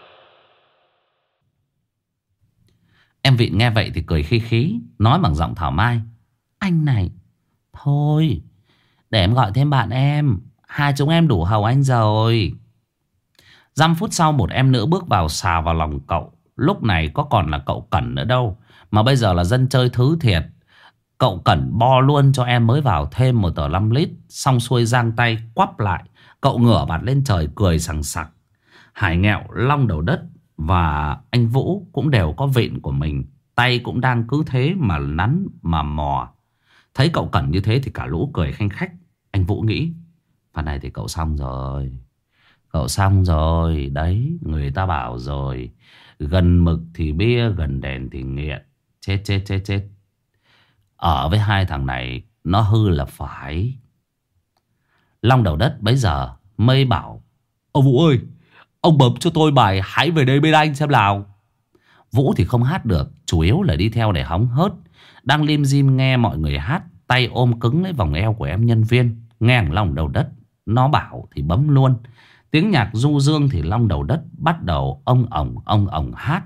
Em Vịn nghe vậy thì cười khí khí, nói bằng giọng thảo mai: anh này, thôi để em gọi thêm bạn em, hai chúng em đủ hầu anh rồi. 5 phút sau một em nữa bước vào xà vào lòng cậu. Lúc này có còn là cậu Cẩn nữa đâu, mà bây giờ là dân chơi thứ thiệt. Cậu Cẩn bo luôn cho em mới vào thêm 1 tờ 5 lít. Xong xuôi giang tay quắp lại, cậu ngửa mặt lên trời cười sằng sặc. Hải nghẹo, Long đầu đất và anh Vũ cũng đều có Vịn của mình, tay cũng đang cứ thế mà nắn mà mò. Thấy cậu Cẩn như thế thì cả lũ cười khanh khách. Anh Vũ nghĩ: phần này thì cậu xong rồi. Cậu xong rồi. Đấy, người ta bảo rồi, gần mực thì bia, gần đèn thì nghiện. Chết. Ở với hai thằng này nó hư là phải. Long đầu đất bấy giờ mới bảo: ông Vũ ơi, ông bấm cho tôi bài Hãy Về Đây Bên Anh xem nào. Vũ thì không hát được, chủ yếu là đi theo để hóng hớt. Đang lim dim nghe mọi người hát, tay ôm cứng lấy vòng eo của em nhân viên. Nghe thằng Long đầu đất nó bảo thì bấm luôn. Tiếng nhạc du dương thì Long đầu đất bắt đầu ông ổng hát.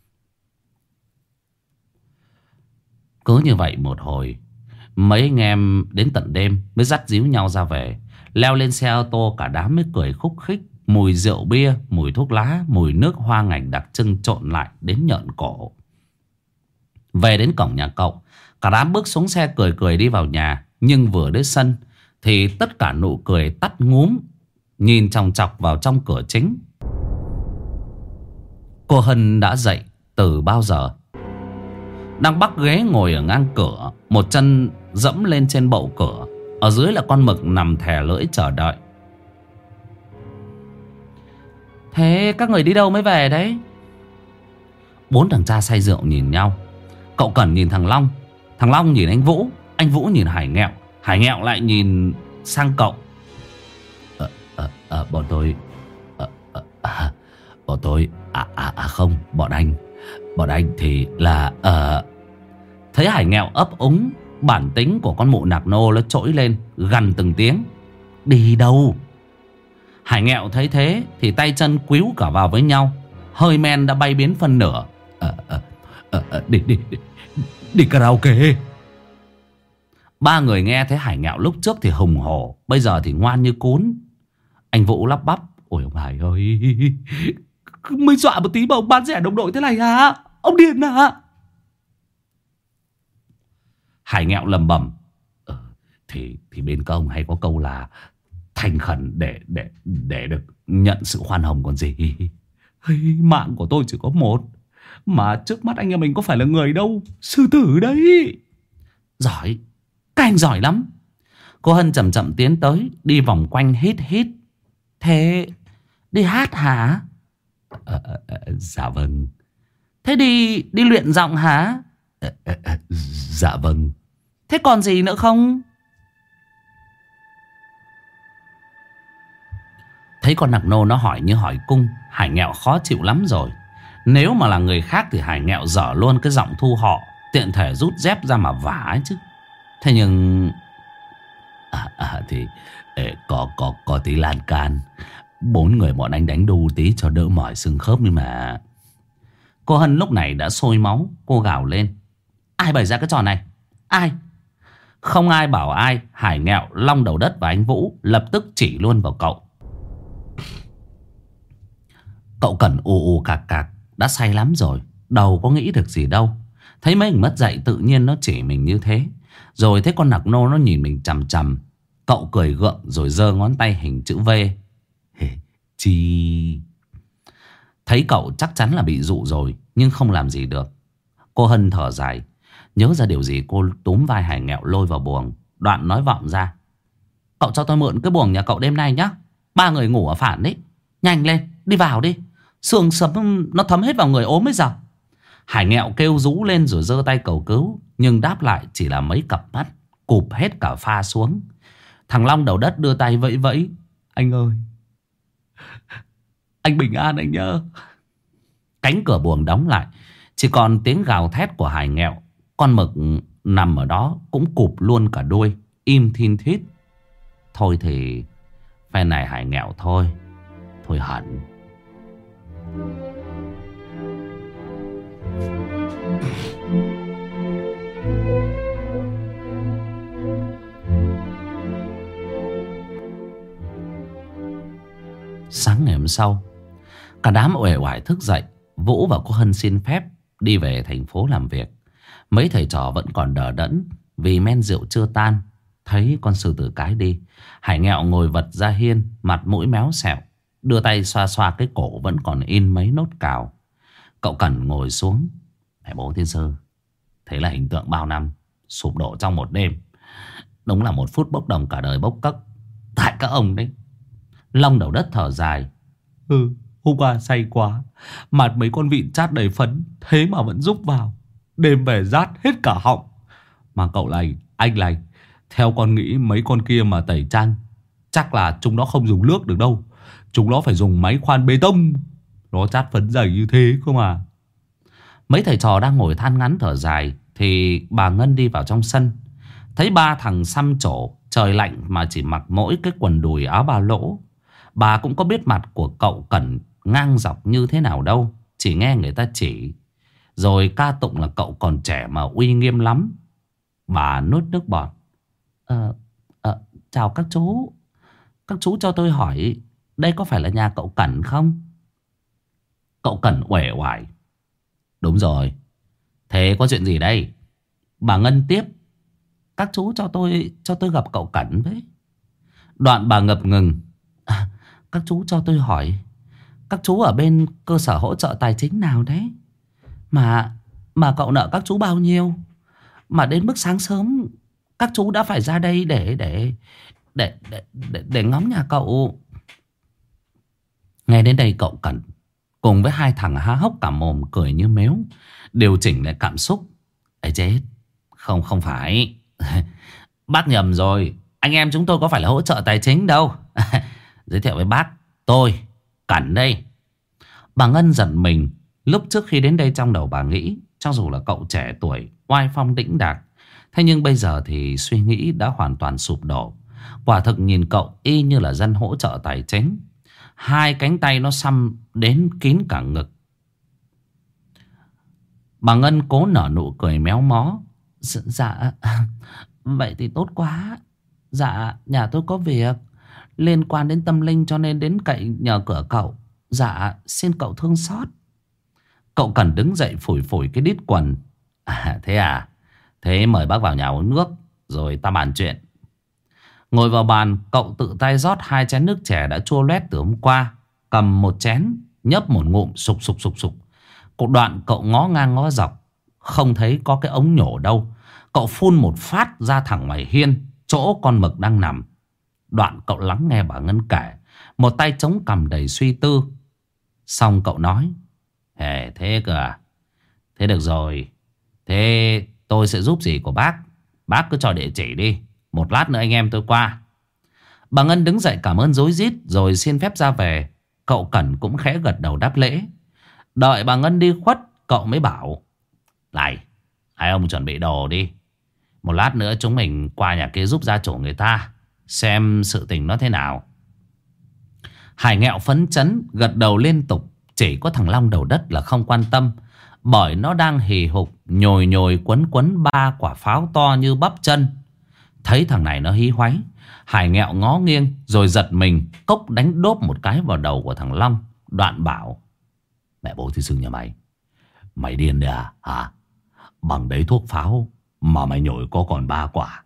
Cứ như vậy một hồi, mấy anh em đến tận đêm mới dắt díu nhau ra về. Leo lên xe ô tô cả đám mới cười khúc khích. Mùi rượu bia, mùi thuốc lá, mùi nước hoa ngành đặc trưng trộn lại đến nhợn cổ. Về đến cổng nhà cậu, cả đám bước xuống xe cười cười đi vào nhà. Nhưng vừa đến sân thì tất cả nụ cười tắt ngúm, nhìn chòng chọc vào trong cửa chính. Cô Hân đã dậy từ bao giờ, đang bắc ghế ngồi ở ngang cửa, một chân dẫm lên trên bậu cửa. Ở dưới là con mực nằm thè lưỡi chờ đợi. Thế các người đi đâu mới về đấy? Bốn thằng cha say rượu nhìn nhau. Cậu Cẩn nhìn thằng Long, thằng Long nhìn anh Vũ nhìn Hải Nghẹo, Hải Nghẹo lại nhìn sang cậu. Bọn tôi không, bọn anh thì là thấy Hải Nghẹo ấp úng, bản tính của con mụ nạc nô nó trỗi lên, gằn từng tiếng. Đi đâu? Hải Nghẹo thấy thế thì tay chân quíu cả vào với nhau, hơi men đã bay biến phân nửa. Đi karaoke. Ba người nghe thấy Hải Nghẹo lúc trước thì hùng hổ, bây giờ thì ngoan như cún. Anh Vũ lắp bắp. Ôi ông Hải ơi, mới dọa một tí mà ông bán rẻ đồng đội thế này hả? Ông điên hả? Hải Nghẹo lầm bầm. Thì bên công hay có câu là thành khẩn để được nhận sự khoan hồng còn gì. Mạng của tôi chỉ có một, mà trước mắt anh em mình có phải là người đâu, sư tử đấy. Giỏi, các anh giỏi lắm. Cô Hân chậm chậm tiến tới, đi vòng quanh hít hít. Thế đi hát hả? Dạ vâng. Thế đi luyện giọng hả? Dạ vâng. Thế còn gì nữa không? Thấy con nạc nô nó hỏi như hỏi cung, Hải Nghẹo khó chịu lắm rồi. Nếu mà là người khác thì Hải Nghẹo dở luôn cái giọng thu họ, tiện thể rút dép ra mà vả ấy chứ. Thế nhưng thì có tí lan can. 4 người bọn anh đánh đu tí cho đỡ mỏi xương khớp nhưng mà. Cô Hân lúc này đã sôi máu. Cô gào lên. Ai bày ra cái trò này? Ai? Không ai bảo ai. Hải Nghẹo, Long Đầu Đất và anh Vũ lập tức chỉ luôn vào cậu. Cậu Cẩn ù cạc cạc, đã say lắm rồi, đầu có nghĩ được gì đâu. Thấy mấy mình mất dạy tự nhiên nó chỉ mình như thế. Rồi thấy con nạc nô nó nhìn mình chằm chằm. Cậu cười gượng rồi giơ ngón tay hình chữ V. Chi. Thấy cậu chắc chắn là bị dụ rồi, nhưng không làm gì được. Cô Hân thở dài. Nhớ ra điều gì cô túm vai Hải Nghẹo lôi vào buồng. Đoạn nói vọng ra. Cậu cho tôi mượn cái buồng nhà cậu đêm nay nhá. 3 người ngủ ở phản đấy. Nhanh lên, đi vào đi. Xương sấm nó thấm hết vào người ốm bây giờ. Hải Nghẹo kêu rú lên rồi giơ tay cầu cứu, nhưng đáp lại chỉ là mấy cặp mắt, cụp hết cả pha xuống. Thằng Long Đầu Đất đưa tay vẫy vẫy. Anh ơi, anh bình an anh nhớ. Cánh cửa buồng đóng lại, chỉ còn tiếng gào thét của Hải Nghẹo. Con mực nằm ở đó cũng cụp luôn cả đuôi, im thin thít. Thôi thì phe này Hải Nghẹo thôi. Thôi hẳn. Sáng ngày hôm sau, cả đám uể oải thức dậy. Vũ và cô Hân xin phép đi về thành phố làm việc. Mấy thầy trò vẫn còn đờ đẫn vì men rượu chưa tan. Thấy con sư tử cái đi, Hải Nghẹo ngồi vật ra hiên, mặt mũi méo xẹo, đưa tay xoa xoa cái cổ vẫn còn in mấy nốt cào. Cậu Cẩn ngồi xuống. Mẹ bố tiên sư, thế là hình tượng bao năm sụp đổ trong một đêm. Đúng là một phút bốc đồng cả đời bốc cất. Tại các ông đấy. Long Đầu Đất thở dài. Hôm qua say quá, mặt mấy con vịn chát đầy phấn, thế mà vẫn rúc vào. Đêm về rát hết cả họng. Mà cậu này, anh này, theo con nghĩ mấy con kia mà tẩy chan, chắc là chúng nó không dùng nước được đâu. Chúng nó phải dùng máy khoan bê tông. Nó chát phấn dày như thế cơ mà. Mấy thầy trò đang ngồi than ngắn thở dài thì bà Ngân đi vào trong sân. Thấy 3 thằng xăm trổ, trời lạnh mà chỉ mặc mỗi cái quần đùi áo ba lỗ. Bà cũng có biết mặt của cậu Cẩn ngang dọc như thế nào đâu. Chỉ nghe người ta chỉ, rồi ca tụng là cậu còn trẻ mà uy nghiêm lắm. Bà nuốt nước bọt. Chào các chú. Các chú cho tôi hỏi, đây có phải là nhà cậu Cẩn không? Cậu Cẩn uể oải. Đúng rồi. Thế có chuyện gì đây? Bà Ngân tiếp. Các chú cho tôi gặp cậu Cẩn với. Đoạn bà ngập ngừng. Các chú cho tôi hỏi, các chú ở bên cơ sở hỗ trợ tài chính nào đấy? Mà cậu nợ các chú bao nhiêu? Mà đến mức sáng sớm các chú đã phải ra đây để ngắm nhà cậu. Nghe đến đây cậu Cẩn cùng với hai thằng há hốc cả mồm cười như mếu, điều chỉnh lại cảm xúc. Ấy chết, không phải. Bác nhầm rồi. Anh em chúng tôi có phải là hỗ trợ tài chính đâu. Giới thiệu với bác, tôi Cẩn đây. Bà Ngân giận mình. Lúc trước khi đến đây trong đầu bà nghĩ, cho dù là cậu trẻ tuổi oai phong đĩnh đạc, thế nhưng bây giờ thì suy nghĩ đã hoàn toàn sụp đổ. Quả thực nhìn cậu y như là dân hỗ trợ tài chính. Hai cánh tay nó xăm đến kín cả ngực. Bà Ngân cố nở nụ cười méo mó. Dạ, vậy thì tốt quá. Dạ, nhà tôi có việc liên quan đến tâm linh cho nên đến cậy nhờ cửa cậu. Dạ, xin cậu thương xót. Cậu Cần đứng dậy phủi phủi cái đít quần. Thế à? Thế mời bác vào nhà uống nước rồi ta bàn chuyện. Ngồi vào bàn, cậu tự tay rót 2 chén nước chè đã chua loét từ hôm qua. Cầm một chén, nhấp một ngụm, sục sục sục sục. Đoạn cậu ngó ngang ngó dọc, không thấy có cái ống nhổ đâu. Cậu phun một phát ra thẳng ngoài hiên, chỗ con mực đang nằm. Đoạn cậu lắng nghe bà Ngân kể, một tay chống cằm đầy suy tư. Xong cậu nói: thế cơ à? Thế được rồi. Thế tôi sẽ giúp gì của bác? Bác cứ cho địa chỉ đi, một lát nữa anh em tôi qua. Bà Ngân đứng dậy cảm ơn rối rít rồi xin phép ra về. Cậu Cẩn cũng khẽ gật đầu đáp lễ. Đợi bà Ngân đi khuất, cậu mới bảo: này, hai ông chuẩn bị đồ đi. Một lát nữa chúng mình qua nhà kia giúp gia chủ người ta, xem sự tình nó thế nào. Hải Nghẹo phấn chấn gật đầu liên tục. Chỉ có thằng Long đầu đất là không quan tâm, bởi nó đang hì hục nhồi nhồi quấn quấn 3 quả pháo to như bắp chân. Thấy thằng này nó hí hoáy, Hải Nghẹo ngó nghiêng rồi giật mình cốc đánh đốp một cái vào đầu của thằng Long. Đoạn bảo: mẹ bố thí sư nhà mày, mày điên đấy à hả? Bằng đấy thuốc pháo mà mày nhồi có còn 3 quả.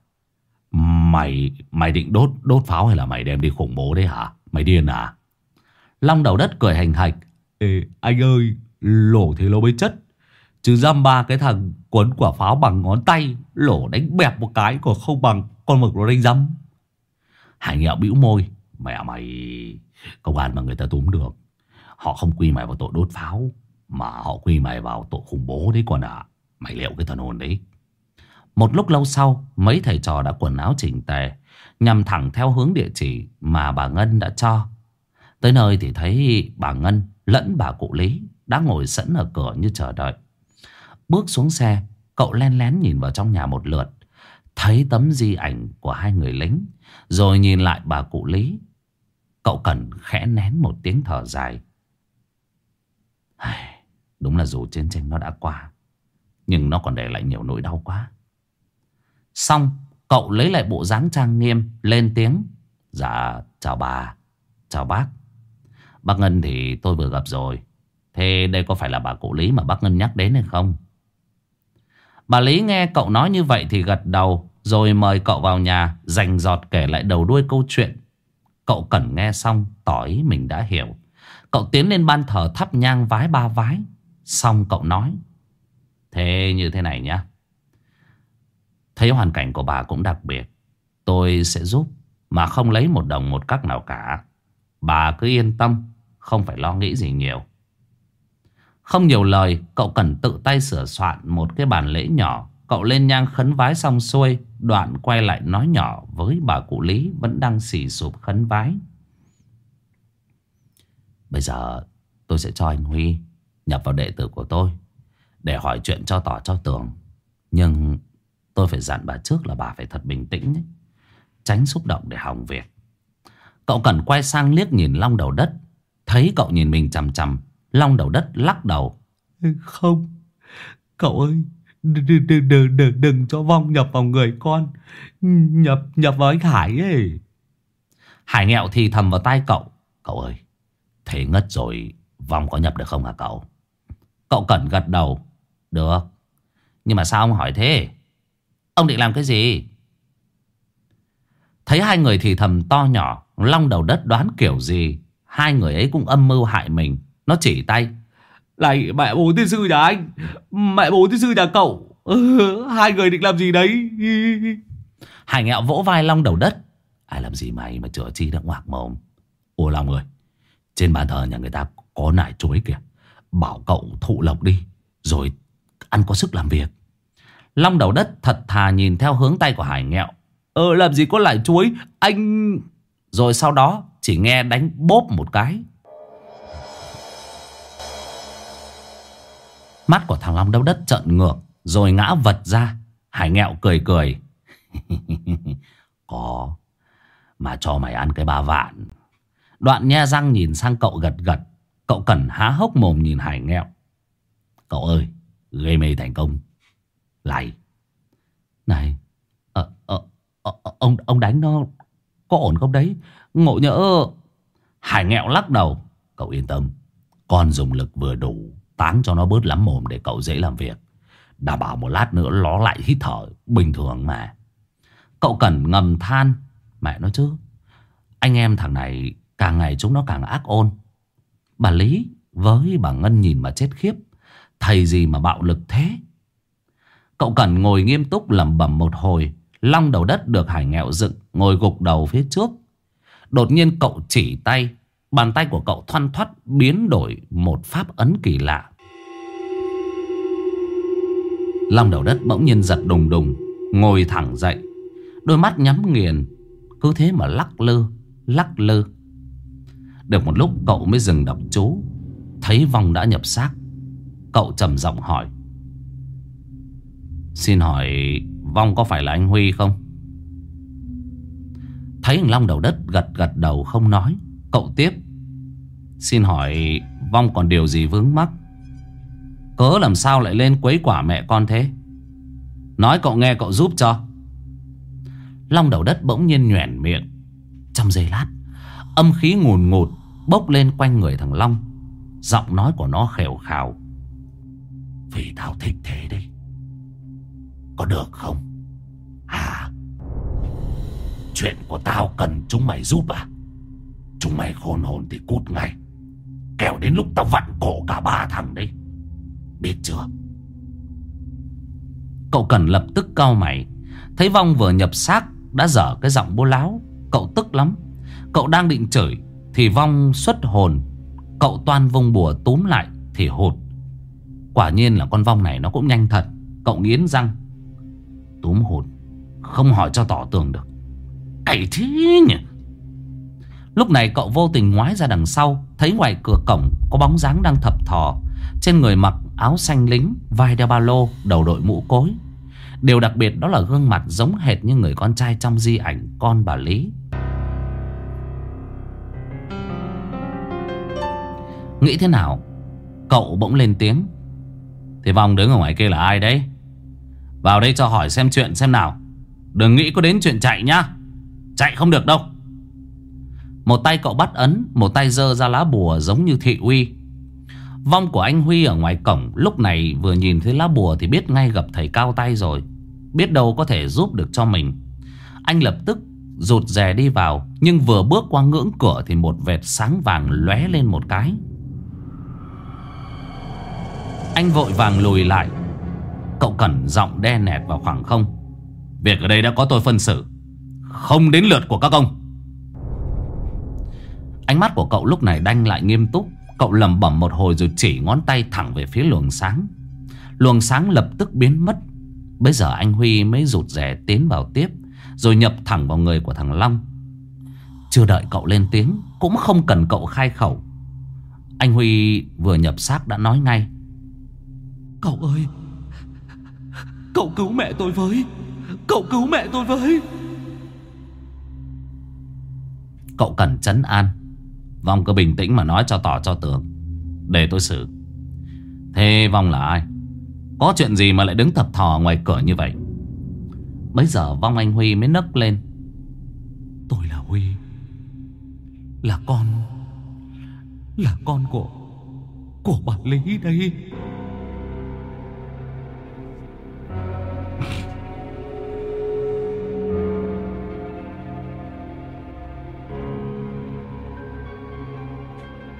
Mày định đốt pháo hay là mày đem đi khủng bố đấy hả? Mày điên à? Long đầu đất cười hành hạch: ê, anh ơi, lổ thì lỗ mới chất, chứ dăm 3 cái thằng quấn quả pháo bằng ngón tay, lổ đánh bẹp một cái còn không bằng con mực nó đánh dăm. Hải Nghẹo bĩu môi: mẹ mày, công an mà người ta túm được, họ không quy mày vào tội đốt pháo, mà họ quy mày vào tội khủng bố đấy con ạ. Mày liệu cái thần hồn đấy. Một lúc lâu sau, mấy thầy trò đã quần áo chỉnh tề, nhằm thẳng theo hướng địa chỉ mà bà Ngân đã cho. Tới nơi thì thấy bà Ngân lẫn bà cụ Lý đã ngồi sẵn ở cửa như chờ đợi. Bước xuống xe, cậu len lén nhìn vào trong nhà một lượt, thấy tấm di ảnh của 2 người lính, rồi nhìn lại bà cụ Lý. Cậu Cần khẽ nén một tiếng thở dài. Đúng là dù chiến tranh nó đã qua, nhưng nó còn để lại nhiều nỗi đau quá. Xong, cậu lấy lại bộ dáng trang nghiêm, lên tiếng: dạ, chào bà, chào bác. Bác Ngân thì tôi vừa gặp rồi. Thế đây có phải là bà cụ Lý mà bác Ngân nhắc đến hay không? Bà Lý nghe cậu nói như vậy thì gật đầu, rồi mời cậu vào nhà, rành rọt kể lại đầu đuôi câu chuyện. Cậu Cẩn nghe xong tỏ ý mình đã hiểu. Cậu tiến lên ban thờ thắp nhang vái 3 vái. Xong cậu nói: thế như thế này nhá, thấy hoàn cảnh của bà cũng đặc biệt, tôi sẽ giúp mà không lấy một đồng một cắc nào cả. Bà cứ yên tâm, không phải lo nghĩ gì nhiều. Không nhiều lời, cậu Cần tự tay sửa soạn một cái bàn lễ nhỏ. Cậu lên nhang khấn vái xong xuôi, đoạn quay lại nói nhỏ với bà cụ Lý vẫn đang xì sụp khấn vái: bây giờ tôi sẽ cho anh Huy nhập vào đệ tử của tôi để hỏi chuyện cho tỏ cho tường. Nhưng tôi phải dặn bà trước là bà phải thật bình tĩnh ấy, tránh xúc động để hỏng việc. Cậu Cần quay sang liếc nhìn Long đầu đất. Thấy cậu nhìn mình chằm chằm, Long đầu đất lắc đầu: không, cậu ơi, đừng cho vong nhập vào người con, nhập vào anh Hải ấy. Hải Nghẹo thì thầm vào tai cậu: cậu ơi, thế ngất rồi vong có nhập được không hả cậu? Cậu Cẩn gật đầu: được. Nhưng mà sao ông hỏi thế? Ông định làm cái gì? Thấy hai người thì thầm to nhỏ. Long Đầu Đất đoán kiểu gì hai người ấy cũng âm mưu hại mình. Nó chỉ tay: "Này mẹ bố tiên sư nhà anh, mẹ bố tiên sư nhà cậu, hai người định làm gì đấy?" Hải Nghẹo vỗ vai Long Đầu Đất: "Ai làm gì mày mà chữa chi đã ngoạc mồm. Ô Long ơi, trên bàn thờ nhà người ta có nải chuối kìa, bảo cậu thụ lộc đi, rồi ăn có sức làm việc." Long Đầu Đất thật thà nhìn theo hướng tay của Hải Nghẹo: "Làm gì có nải chuối anh." Rồi sau đó chỉ nghe đánh bốp một cái. Mắt của thằng Long Đầu Đất trợn ngược rồi ngã vật ra. Hải Nghẹo cười cười: "Có, mà cho mày ăn cái 3 vạn." Đoạn nhe răng nhìn sang cậu gật gật. Cậu Cần há hốc mồm nhìn Hải Nghẹo: "Cậu ơi, gây mê thành công lại này, ông đánh nó có ổn không đấy? Ngộ nhỡ." Hải Nghẹo lắc đầu: "Cậu yên tâm, con dùng lực vừa đủ táng cho nó bớt lắm mồm để cậu dễ làm việc. Đảm bảo một lát nữa nó lại hít thở bình thường mà." Cậu Cần ngầm than: "Mẹ nói chứ, anh em thằng này càng ngày chúng nó càng ác ôn. Bà Lý với bà Ngân nhìn mà chết khiếp. Thầy gì mà bạo lực thế." Cậu Cần ngồi nghiêm túc lẩm bẩm một hồi. Long Đầu Đất được Hải Nghẹo dựng ngồi gục đầu phía trước. Đột nhiên cậu chỉ tay. Bàn tay của cậu thoăn thoắt biến đổi một pháp ấn kỳ lạ. Long Đầu Đất bỗng nhiên giật đùng đùng, ngồi thẳng dậy. Đôi mắt nhắm nghiền, cứ thế mà lắc lư, lắc lư. Được một lúc cậu mới dừng đọc chú. Thấy vong đã nhập xác. Cậu trầm giọng hỏi: "Xin hỏi vong có phải là anh Huy không?" Thấy thằng Long Đầu Đất gật gật đầu không nói. Cậu tiếp: "Xin hỏi vong còn điều gì vướng mắc? Cớ làm sao lại lên quấy quả mẹ con thế? Nói cậu nghe cậu giúp cho." Long Đầu Đất bỗng nhiên nhoẻn miệng. Trong giây lát, âm khí ngùn ngụt bốc lên quanh người thằng Long. Giọng nói của nó khều khào: "Vì tao thích thế đấy, có được không? Hả? Chuyện của tao cần chúng mày giúp à? Chúng mày khôn hồn thì cút ngay, kẻo đến lúc tao vặn cổ cả 3 thằng đấy, biết chưa?" Cậu Cần lập tức cau mày. Thấy vong vừa nhập xác đã dở cái giọng bố láo. Cậu tức lắm. Cậu đang định chửi thì vong xuất hồn. Cậu toan vung bùa túm lại thì hụt. Quả nhiên là con vong này nó cũng nhanh thật. Cậu nghiến răng: "Túm hụt không hỏi cho tỏ tường được, cày thế nhỉ?" Lúc này cậu vô tình ngoái ra đằng sau. Thấy ngoài cửa cổng có bóng dáng đang thập thò. Trên người mặc áo xanh lính, vai đeo ba lô, đầu đội mũ cối. Điều đặc biệt đó là gương mặt giống hệt như người con trai trong di ảnh con bà Lý. Nghĩ thế nào, cậu bỗng lên tiếng: "Thế vong đứng ở ngoài kia là ai đấy? Vào đây cho hỏi xem chuyện xem nào. Đừng nghĩ có đến chuyện chạy nhá. Chạy không được đâu." Một tay cậu bắt ấn, một tay giơ ra lá bùa giống như thị uy. Vong của anh Huy ở ngoài cổng lúc này vừa nhìn thấy lá bùa thì biết ngay gặp thầy cao tay rồi. Biết đâu có thể giúp được cho mình. Anh lập tức rụt rè đi vào. Nhưng vừa bước qua ngưỡng cửa thì một vệt sáng vàng lóe lên một cái. Anh vội vàng lùi lại. Cậu Cẩn giọng đe nẹt vào khoảng không: "Việc ở đây đã có tôi phân xử, không đến lượt của các ông." Ánh mắt của cậu lúc này đanh lại nghiêm túc. Cậu lẩm bẩm một hồi rồi chỉ ngón tay thẳng về phía luồng sáng. Luồng sáng lập tức biến mất. Bây giờ anh Huy mới rụt rè tiến vào tiếp, rồi nhập thẳng vào người của thằng Long. Chưa đợi cậu lên tiếng, cũng không cần cậu khai khẩu, anh Huy vừa nhập xác đã nói ngay: "Cậu ơi, cậu cứu mẹ tôi với, cậu cứu mẹ tôi với." Cậu cần trấn an: "Vong cứ bình tĩnh mà nói cho tỏ cho tường, để tôi xử." "Thế Vong là ai? Có chuyện gì mà lại đứng thập thò ngoài cửa như vậy?" Bấy giờ Vong anh Huy mới nấc lên: "Tôi là Huy, là con của bà Lý đây."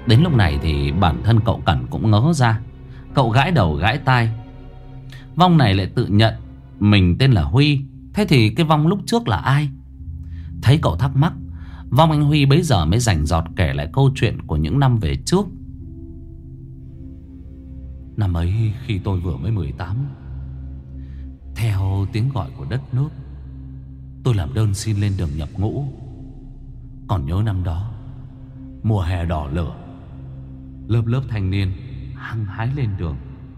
Đến lúc này thì bản thân cậu Cẩn cũng ngớ ra. Cậu gãi đầu gãi tai. Vong này lại tự nhận mình tên là Huy. Thế thì cái Vong lúc trước là ai? Thấy cậu thắc mắc, Vong anh Huy bấy giờ mới rành rọt kể lại câu chuyện của những năm về trước. Năm ấy khi tôi vừa mới 18, theo tiếng gọi của đất nước, tôi làm đơn xin lên đường nhập ngũ. Còn nhớ năm đó, mùa hè đỏ lửa, lớp lớp thanh niên hăng hái lên đường.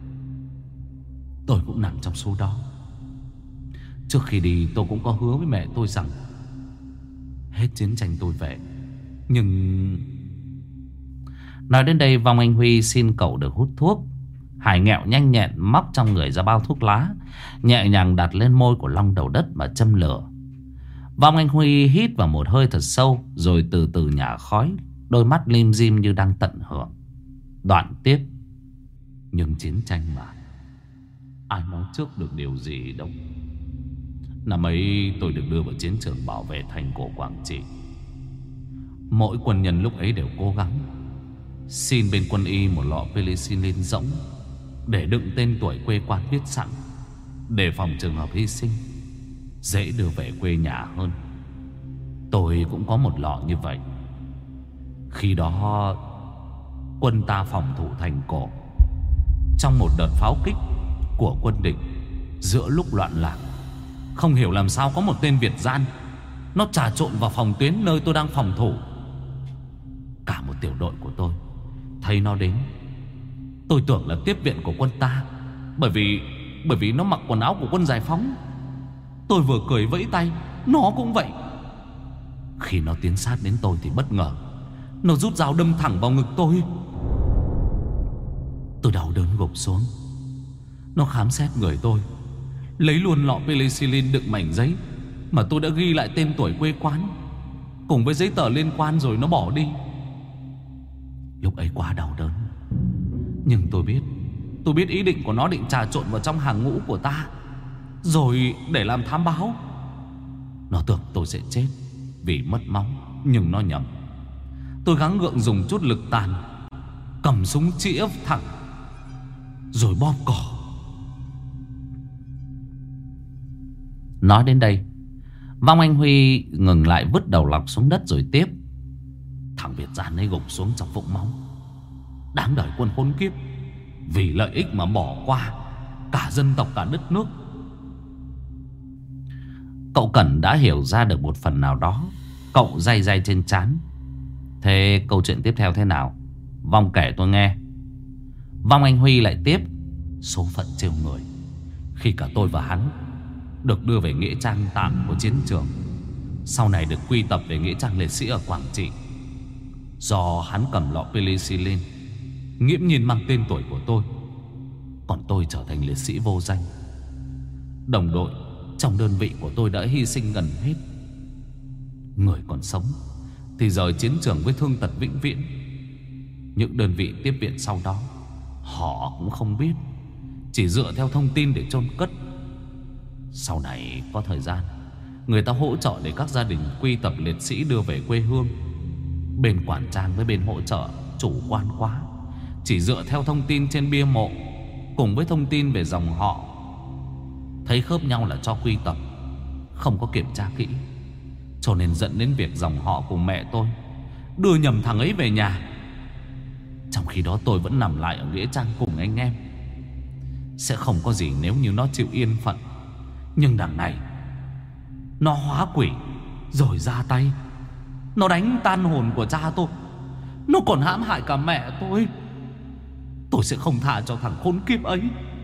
Tôi cũng nằm trong số đó. Trước khi đi tôi cũng có hứa với mẹ tôi rằng hết chiến tranh tôi về. Nhưng... Nói đến đây, Vong anh Huy xin cậu được hút thuốc. Hải nghẹo nhanh nhẹn móc trong người ra bao thuốc lá, nhẹ nhàng đặt lên môi của Long Đầu Đất mà châm lửa. Vong anh Huy hít vào một hơi thật sâu, rồi từ từ nhả khói, đôi mắt lim dim như đang tận hưởng. Đoạn tiếp: nhưng chiến tranh mà, ai nói trước được điều gì đâu. Năm ấy tôi được đưa vào chiến trường bảo vệ thành cổ Quảng Trị. Mỗi quân nhân lúc ấy đều cố gắng xin bên quân y một lọ penicillin rỗng để đựng tên tuổi quê quán viết sẵn, để phòng trường hợp hy sinh, dễ đưa về quê nhà hơn. Tôi cũng có một lọ như vậy. Khi đó quân ta phòng thủ thành cổ trong một đợt pháo kích của quân địch. Giữa lúc loạn lạc, không hiểu làm sao có một tên Việt gian, nó trà trộn vào phòng tuyến nơi tôi đang phòng thủ. Cả một tiểu đội của tôi thấy nó đến, tôi tưởng là tiếp viện của quân ta, bởi vì nó mặc quần áo của quân giải phóng. Tôi vừa cười vẫy tay, nó cũng vậy. Khi nó tiến sát đến tôi thì bất ngờ, nó rút dao đâm thẳng vào ngực tôi. Tôi đau đớn gục xuống. Nó khám xét người tôi, lấy luôn lọ penicillin đựng mảnh giấy mà tôi đã ghi lại tên tuổi quê quán cùng với giấy tờ liên quan, rồi nó bỏ đi. Lúc ấy quá đau đớn, nhưng tôi biết ý định của nó định trà trộn vào trong hàng ngũ của ta, rồi để làm thám báo. Nó tưởng tôi sẽ chết vì mất máu, nhưng nó nhầm. Tôi gắng gượng dùng chút lực tàn, cầm súng chĩa thẳng, rồi bóp cò. Nói đến đây, Vong anh Huy ngừng lại, vứt đầu lọc xuống đất rồi tiếp: thằng Việt gian ấy gục xuống trong vũng máu. Đáng đời quân khốn kiếp, vì lợi ích mà bỏ qua cả dân tộc, cả đất nước. Cậu Cẩn đã hiểu ra được một phần nào đó. Cậu day day trên trán. Thế câu chuyện tiếp theo thế nào? Vong kể tôi nghe. Vong anh Huy lại tiếp: số phận trêu người. Khi cả tôi và hắn được đưa về nghĩa trang tạm của chiến trường, sau này được quy tập về nghĩa trang liệt sĩ ở Quảng Trị. Do hắn cầm lọ penicillin, nghiễm nhiên mang tên tuổi của tôi, còn tôi trở thành liệt sĩ vô danh. Đồng đội trong đơn vị của tôi đã hy sinh gần hết. Người còn sống thì rời chiến trường với thương tật vĩnh viễn. Những đơn vị tiếp viện sau đó họ cũng không biết, chỉ dựa theo thông tin để chôn cất. Sau này có thời gian, người ta hỗ trợ để các gia đình quy tập liệt sĩ đưa về quê hương. Bên quản trang với bên hỗ trợ chủ quan quá, chỉ dựa theo thông tin trên bia mộ cùng với thông tin về dòng họ, thấy khớp nhau là cho quy tập, không có kiểm tra kỹ, cho nên dẫn đến việc dòng họ cùng mẹ tôi đưa nhầm thằng ấy về nhà. Trong khi đó tôi vẫn nằm lại ở nghĩa trang cùng anh em. Sẽ không có gì nếu như nó chịu yên phận, nhưng đằng này nó hóa quỷ rồi ra tay. Nó đánh tan hồn của cha tôi, nó còn hãm hại cả mẹ tôi. Tôi sẽ không tha cho thằng khốn kiếp ấy.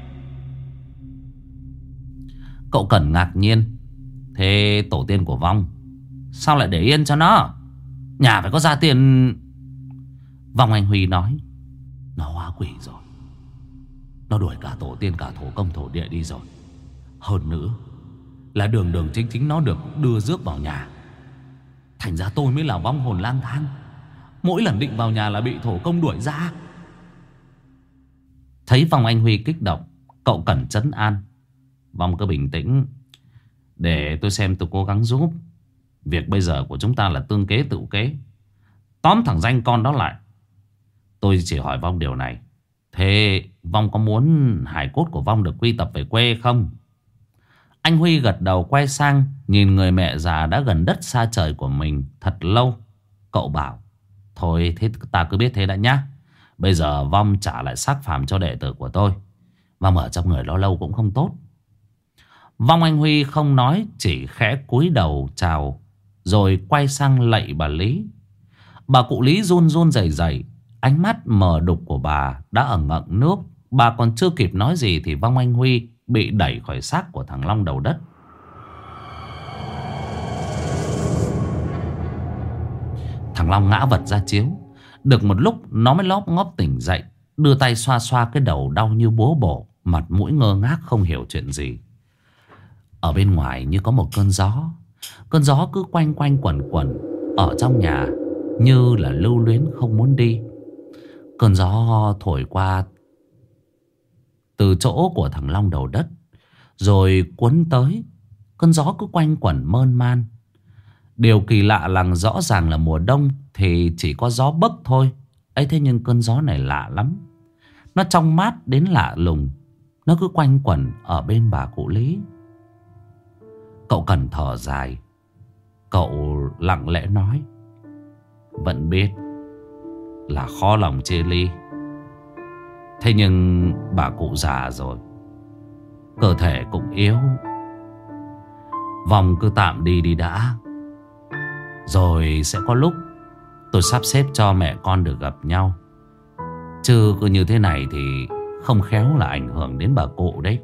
Cậu Cẩn ngạc nhiên: thế tổ tiên của Vong sao lại để yên cho nó? Nhà phải có ra tiền. Vong anh Huy nói: nó hóa quỷ rồi. Nó đuổi cả tổ tiên cả thổ công thổ địa đi rồi. Hơn nữa là đường đường chính chính nó được đưa rước vào nhà. Thành ra tôi mới là vong hồn lang thang. Mỗi lần định vào nhà là bị thổ công đuổi ra. Thấy Vong anh Huy kích động, cậu Cẩn trấn an: Vong cứ bình tĩnh, để tôi xem tôi cố gắng giúp. Việc bây giờ của chúng ta là tương kế tự kế, tóm thằng danh con đó lại. Tôi chỉ hỏi Vong điều này. Thế Vong có muốn hài cốt của Vong được quy tập về quê không? Anh Huy gật đầu, quay sang nhìn người mẹ già đã gần đất xa trời của mình thật lâu. Cậu bảo: thôi thế ta cứ biết thế đã nhá. Bây giờ Vong trả lại xác phàm cho đệ tử của tôi. Vong ở trong người nó lâu cũng không tốt. Vong anh Huy không nói, chỉ khẽ cúi đầu chào, rồi quay sang lạy bà Lý. Bà cụ Lý run run rẩy rẩy, ánh mắt mờ đục của bà đã ở ngậm nước. Bà còn chưa kịp nói gì thì Vong anh Huy bị đẩy khỏi xác của thằng Long đầu đất. Thằng Long ngã vật ra chiếu. Được một lúc nó mới lóp ngóp tỉnh dậy, đưa tay xoa xoa cái đầu đau như búa bổ, mặt mũi ngơ ngác không hiểu chuyện gì. Ở bên ngoài như có một cơn gió. Cơn gió cứ quanh quanh quẩn quẩn ở trong nhà, như là lưu luyến không muốn đi. Cơn gió thổi qua từ chỗ của thằng Long đầu đất, rồi cuốn tới. Cơn gió cứ quanh quẩn mơn man. Điều kỳ lạ là rõ ràng là mùa đông thì chỉ có gió bấc thôi ấy, thế nhưng cơn gió này lạ lắm. Nó trong mát đến lạ lùng. Nó cứ quanh quẩn ở bên bà cụ Lý. Cậu Cần thở dài. Cậu lặng lẽ nói: vẫn biết là khó lòng chia ly, thế nhưng bà cụ già rồi, cơ thể cũng yếu. Vong cứ tạm đi đi đã, rồi sẽ có lúc tôi sắp xếp cho mẹ con được gặp nhau. Chứ cứ như thế này thì không khéo là ảnh hưởng đến bà cụ đấy.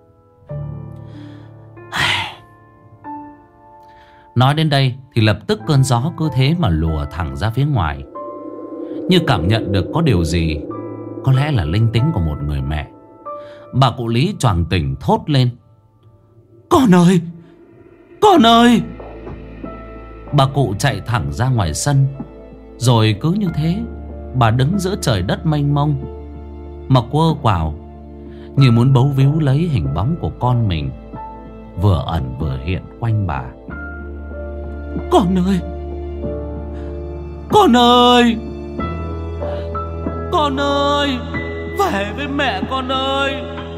Nói đến đây thì lập tức cơn gió cứ thế mà lùa thẳng ra phía ngoài, như cảm nhận được có điều gì, có lẽ là linh tính của một người mẹ. Bà cụ Lý choàng tỉnh thốt lên: con ơi! Con ơi! Bà cụ chạy thẳng ra ngoài sân. Rồi cứ như thế bà đứng giữa trời đất mênh mông mà quơ quào, như muốn bấu víu lấy hình bóng của con mình, vừa ẩn vừa hiện quanh bà. Con ơi! Con ơi! Con ơi! Về với mẹ con ơi!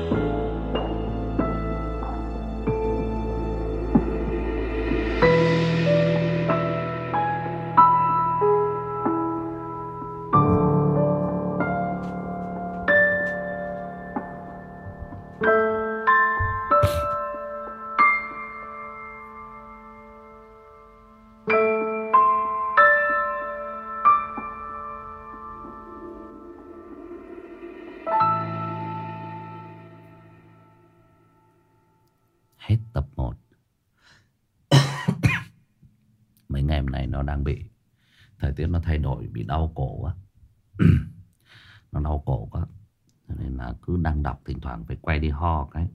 Hết tập 1. Mấy ngày hôm nay nó đang bị thời tiết nó thay đổi, bị đau cổ quá. Nó đau cổ quá, nên là cứ đang đọc thỉnh thoảng phải quay đi ho cái.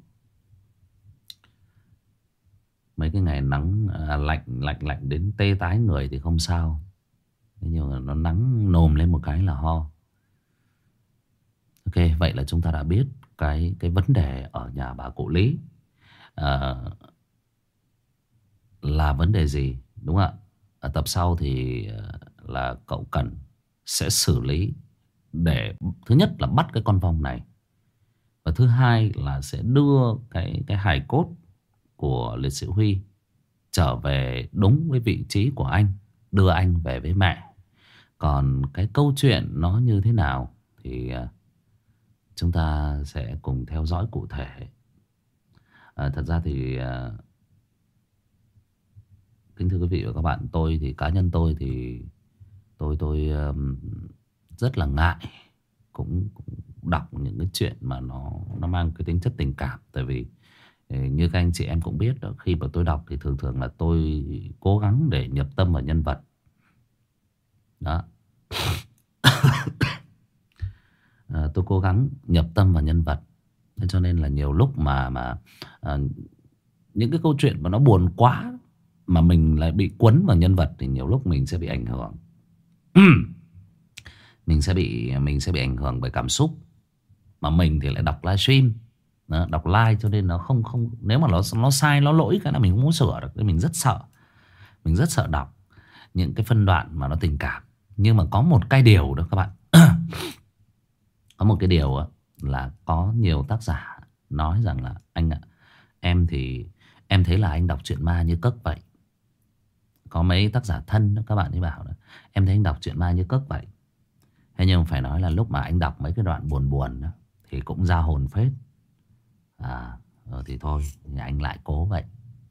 Mấy cái ngày nắng lạnh đến tê tái người thì không sao, thế nhưng mà nó nắng nồm lên một cái là ho. Ok, vậy là chúng ta đã biết cái vấn đề ở nhà bà cụ Lý là vấn đề gì, đúng không ạ? Ở tập sau thì là cậu Cần sẽ xử lý để thứ nhất là bắt cái con Vong này, và thứ hai là sẽ đưa cái hài cốt của liệt sĩ Huy trở về đúng với vị trí của anh, đưa anh về với mẹ. Còn cái câu chuyện nó như thế nào thì chúng ta sẽ cùng theo dõi cụ thể. Thật ra thì kính thưa quý vị và các bạn, tôi thì cá nhân tôi thì tôi rất là ngại cũng đọc những cái chuyện mà nó mang cái tính chất tình cảm. Tại vì như các anh chị em cũng biết đó, khi mà tôi đọc thì thường thường là tôi cố gắng để nhập tâm vào nhân vật đó. Tôi cố gắng nhập tâm vào nhân vật, thế cho nên là nhiều lúc mà những cái câu chuyện mà nó buồn quá mà mình lại bị cuốn vào nhân vật thì nhiều lúc mình sẽ bị ảnh hưởng. Mình sẽ bị ảnh hưởng bởi cảm xúc. Mà mình thì lại đọc livestream đó, đọc live, cho nên nó không nếu mà nó sai, nó lỗi cái là mình không muốn sửa được. Nên mình rất sợ. Mình rất sợ đọc những cái phân đoạn mà nó tình cảm. Nhưng mà có một cái điều đó các bạn. Có một cái điều á, là có nhiều tác giả nói rằng là anh ạ, em thì em thấy là anh đọc truyện ma như cấc vậy. Có mấy tác giả thân đó, các bạn ấy bảo đó, em thấy anh đọc truyện ma như cấc vậy. Thế nhưng phải nói là lúc mà anh đọc mấy cái đoạn buồn buồn đó thì cũng ra hồn phết. Thì thôi, thì anh lại cố vậy.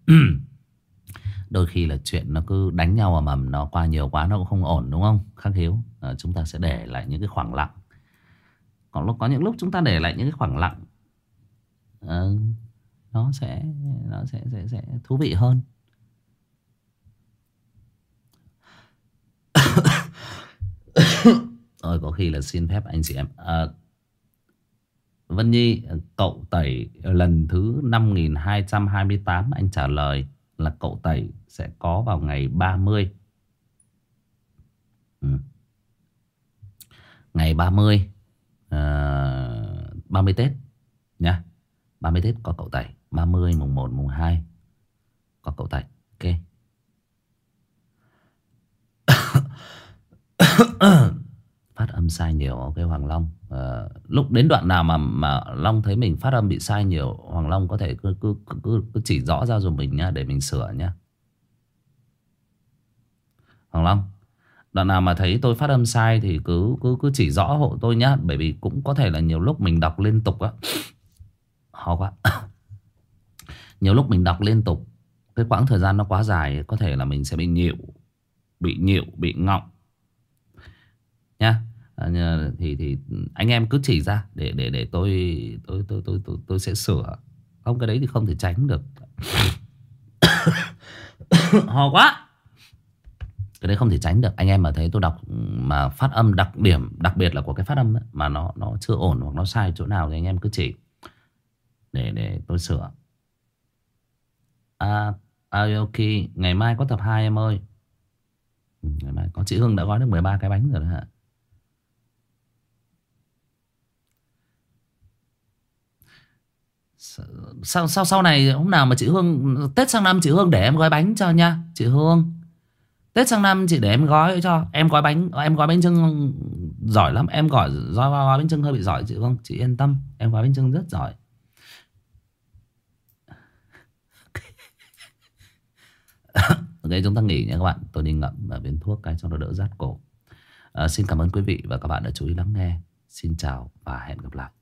Đôi khi là chuyện nó cứ đánh nhau ầm, nó qua nhiều quá nó cũng không ổn, đúng không Khắc Hiếu? Chúng ta sẽ để lại những cái khoảng lặng. Có những lúc chúng ta để lại những cái khoảng lặng, ờ, nó sẽ thú vị hơn. Rồi có khi là xin phép anh chị em. Vân Nhi, cậu tẩy lần thứ 5228, anh trả lời là cậu tẩy sẽ có vào ngày 30. Ngày 30, 30 Tết nha. 30 Tết có cậu tẩy, 30, mùng 1, mùng 2 có cậu tẩy. Ok. Phát âm sai nhiều. Ok Hoàng Long, lúc đến đoạn nào mà Long thấy mình phát âm bị sai nhiều, Hoàng Long có thể cứ chỉ rõ ra giùm mình nhá, để mình sửa nhá. Hoàng Long, đoạn nào mà thấy tôi phát âm sai thì cứ chỉ rõ hộ tôi nhá, bởi vì cũng có thể là nhiều lúc mình đọc liên tục á. Ho quá. Nhiều lúc mình đọc liên tục, cái quãng thời gian nó quá dài, có thể là mình sẽ bị nhịu, bị ngọng nhá. Thì anh em cứ chỉ ra để tôi sẽ sửa. Không, cái đấy thì không thể tránh được. Ho quá. Cái đấy không thể tránh được. Anh em mà thấy tôi đọc mà phát âm đặc biệt là của cái phát âm ấy, mà nó chưa ổn hoặc nó sai chỗ nào thì anh em cứ chỉ để tôi sửa. Ok, ngày mai có tập 2 em ơi. Ngày mai có. Chị Hương đã gói được 13 cái bánh rồi đó hả? Sau này hôm nào mà chị Hương Tết sang năm chị Hương để em gói bánh cho nha. Chị Hương, Tết sang năm chị để em gói cho. Em gói bánh chưng giỏi lắm. Em gói bánh chưng hơi bị giỏi chị Hương. Chị yên tâm, em gói bánh chưng rất giỏi. Ok, chúng ta nghỉ nha các bạn. Tôi đi ngậm viên thuốc cái cho nó đỡ rát cổ. Xin cảm ơn quý vị và các bạn đã chú ý lắng nghe. Xin chào và hẹn gặp lại.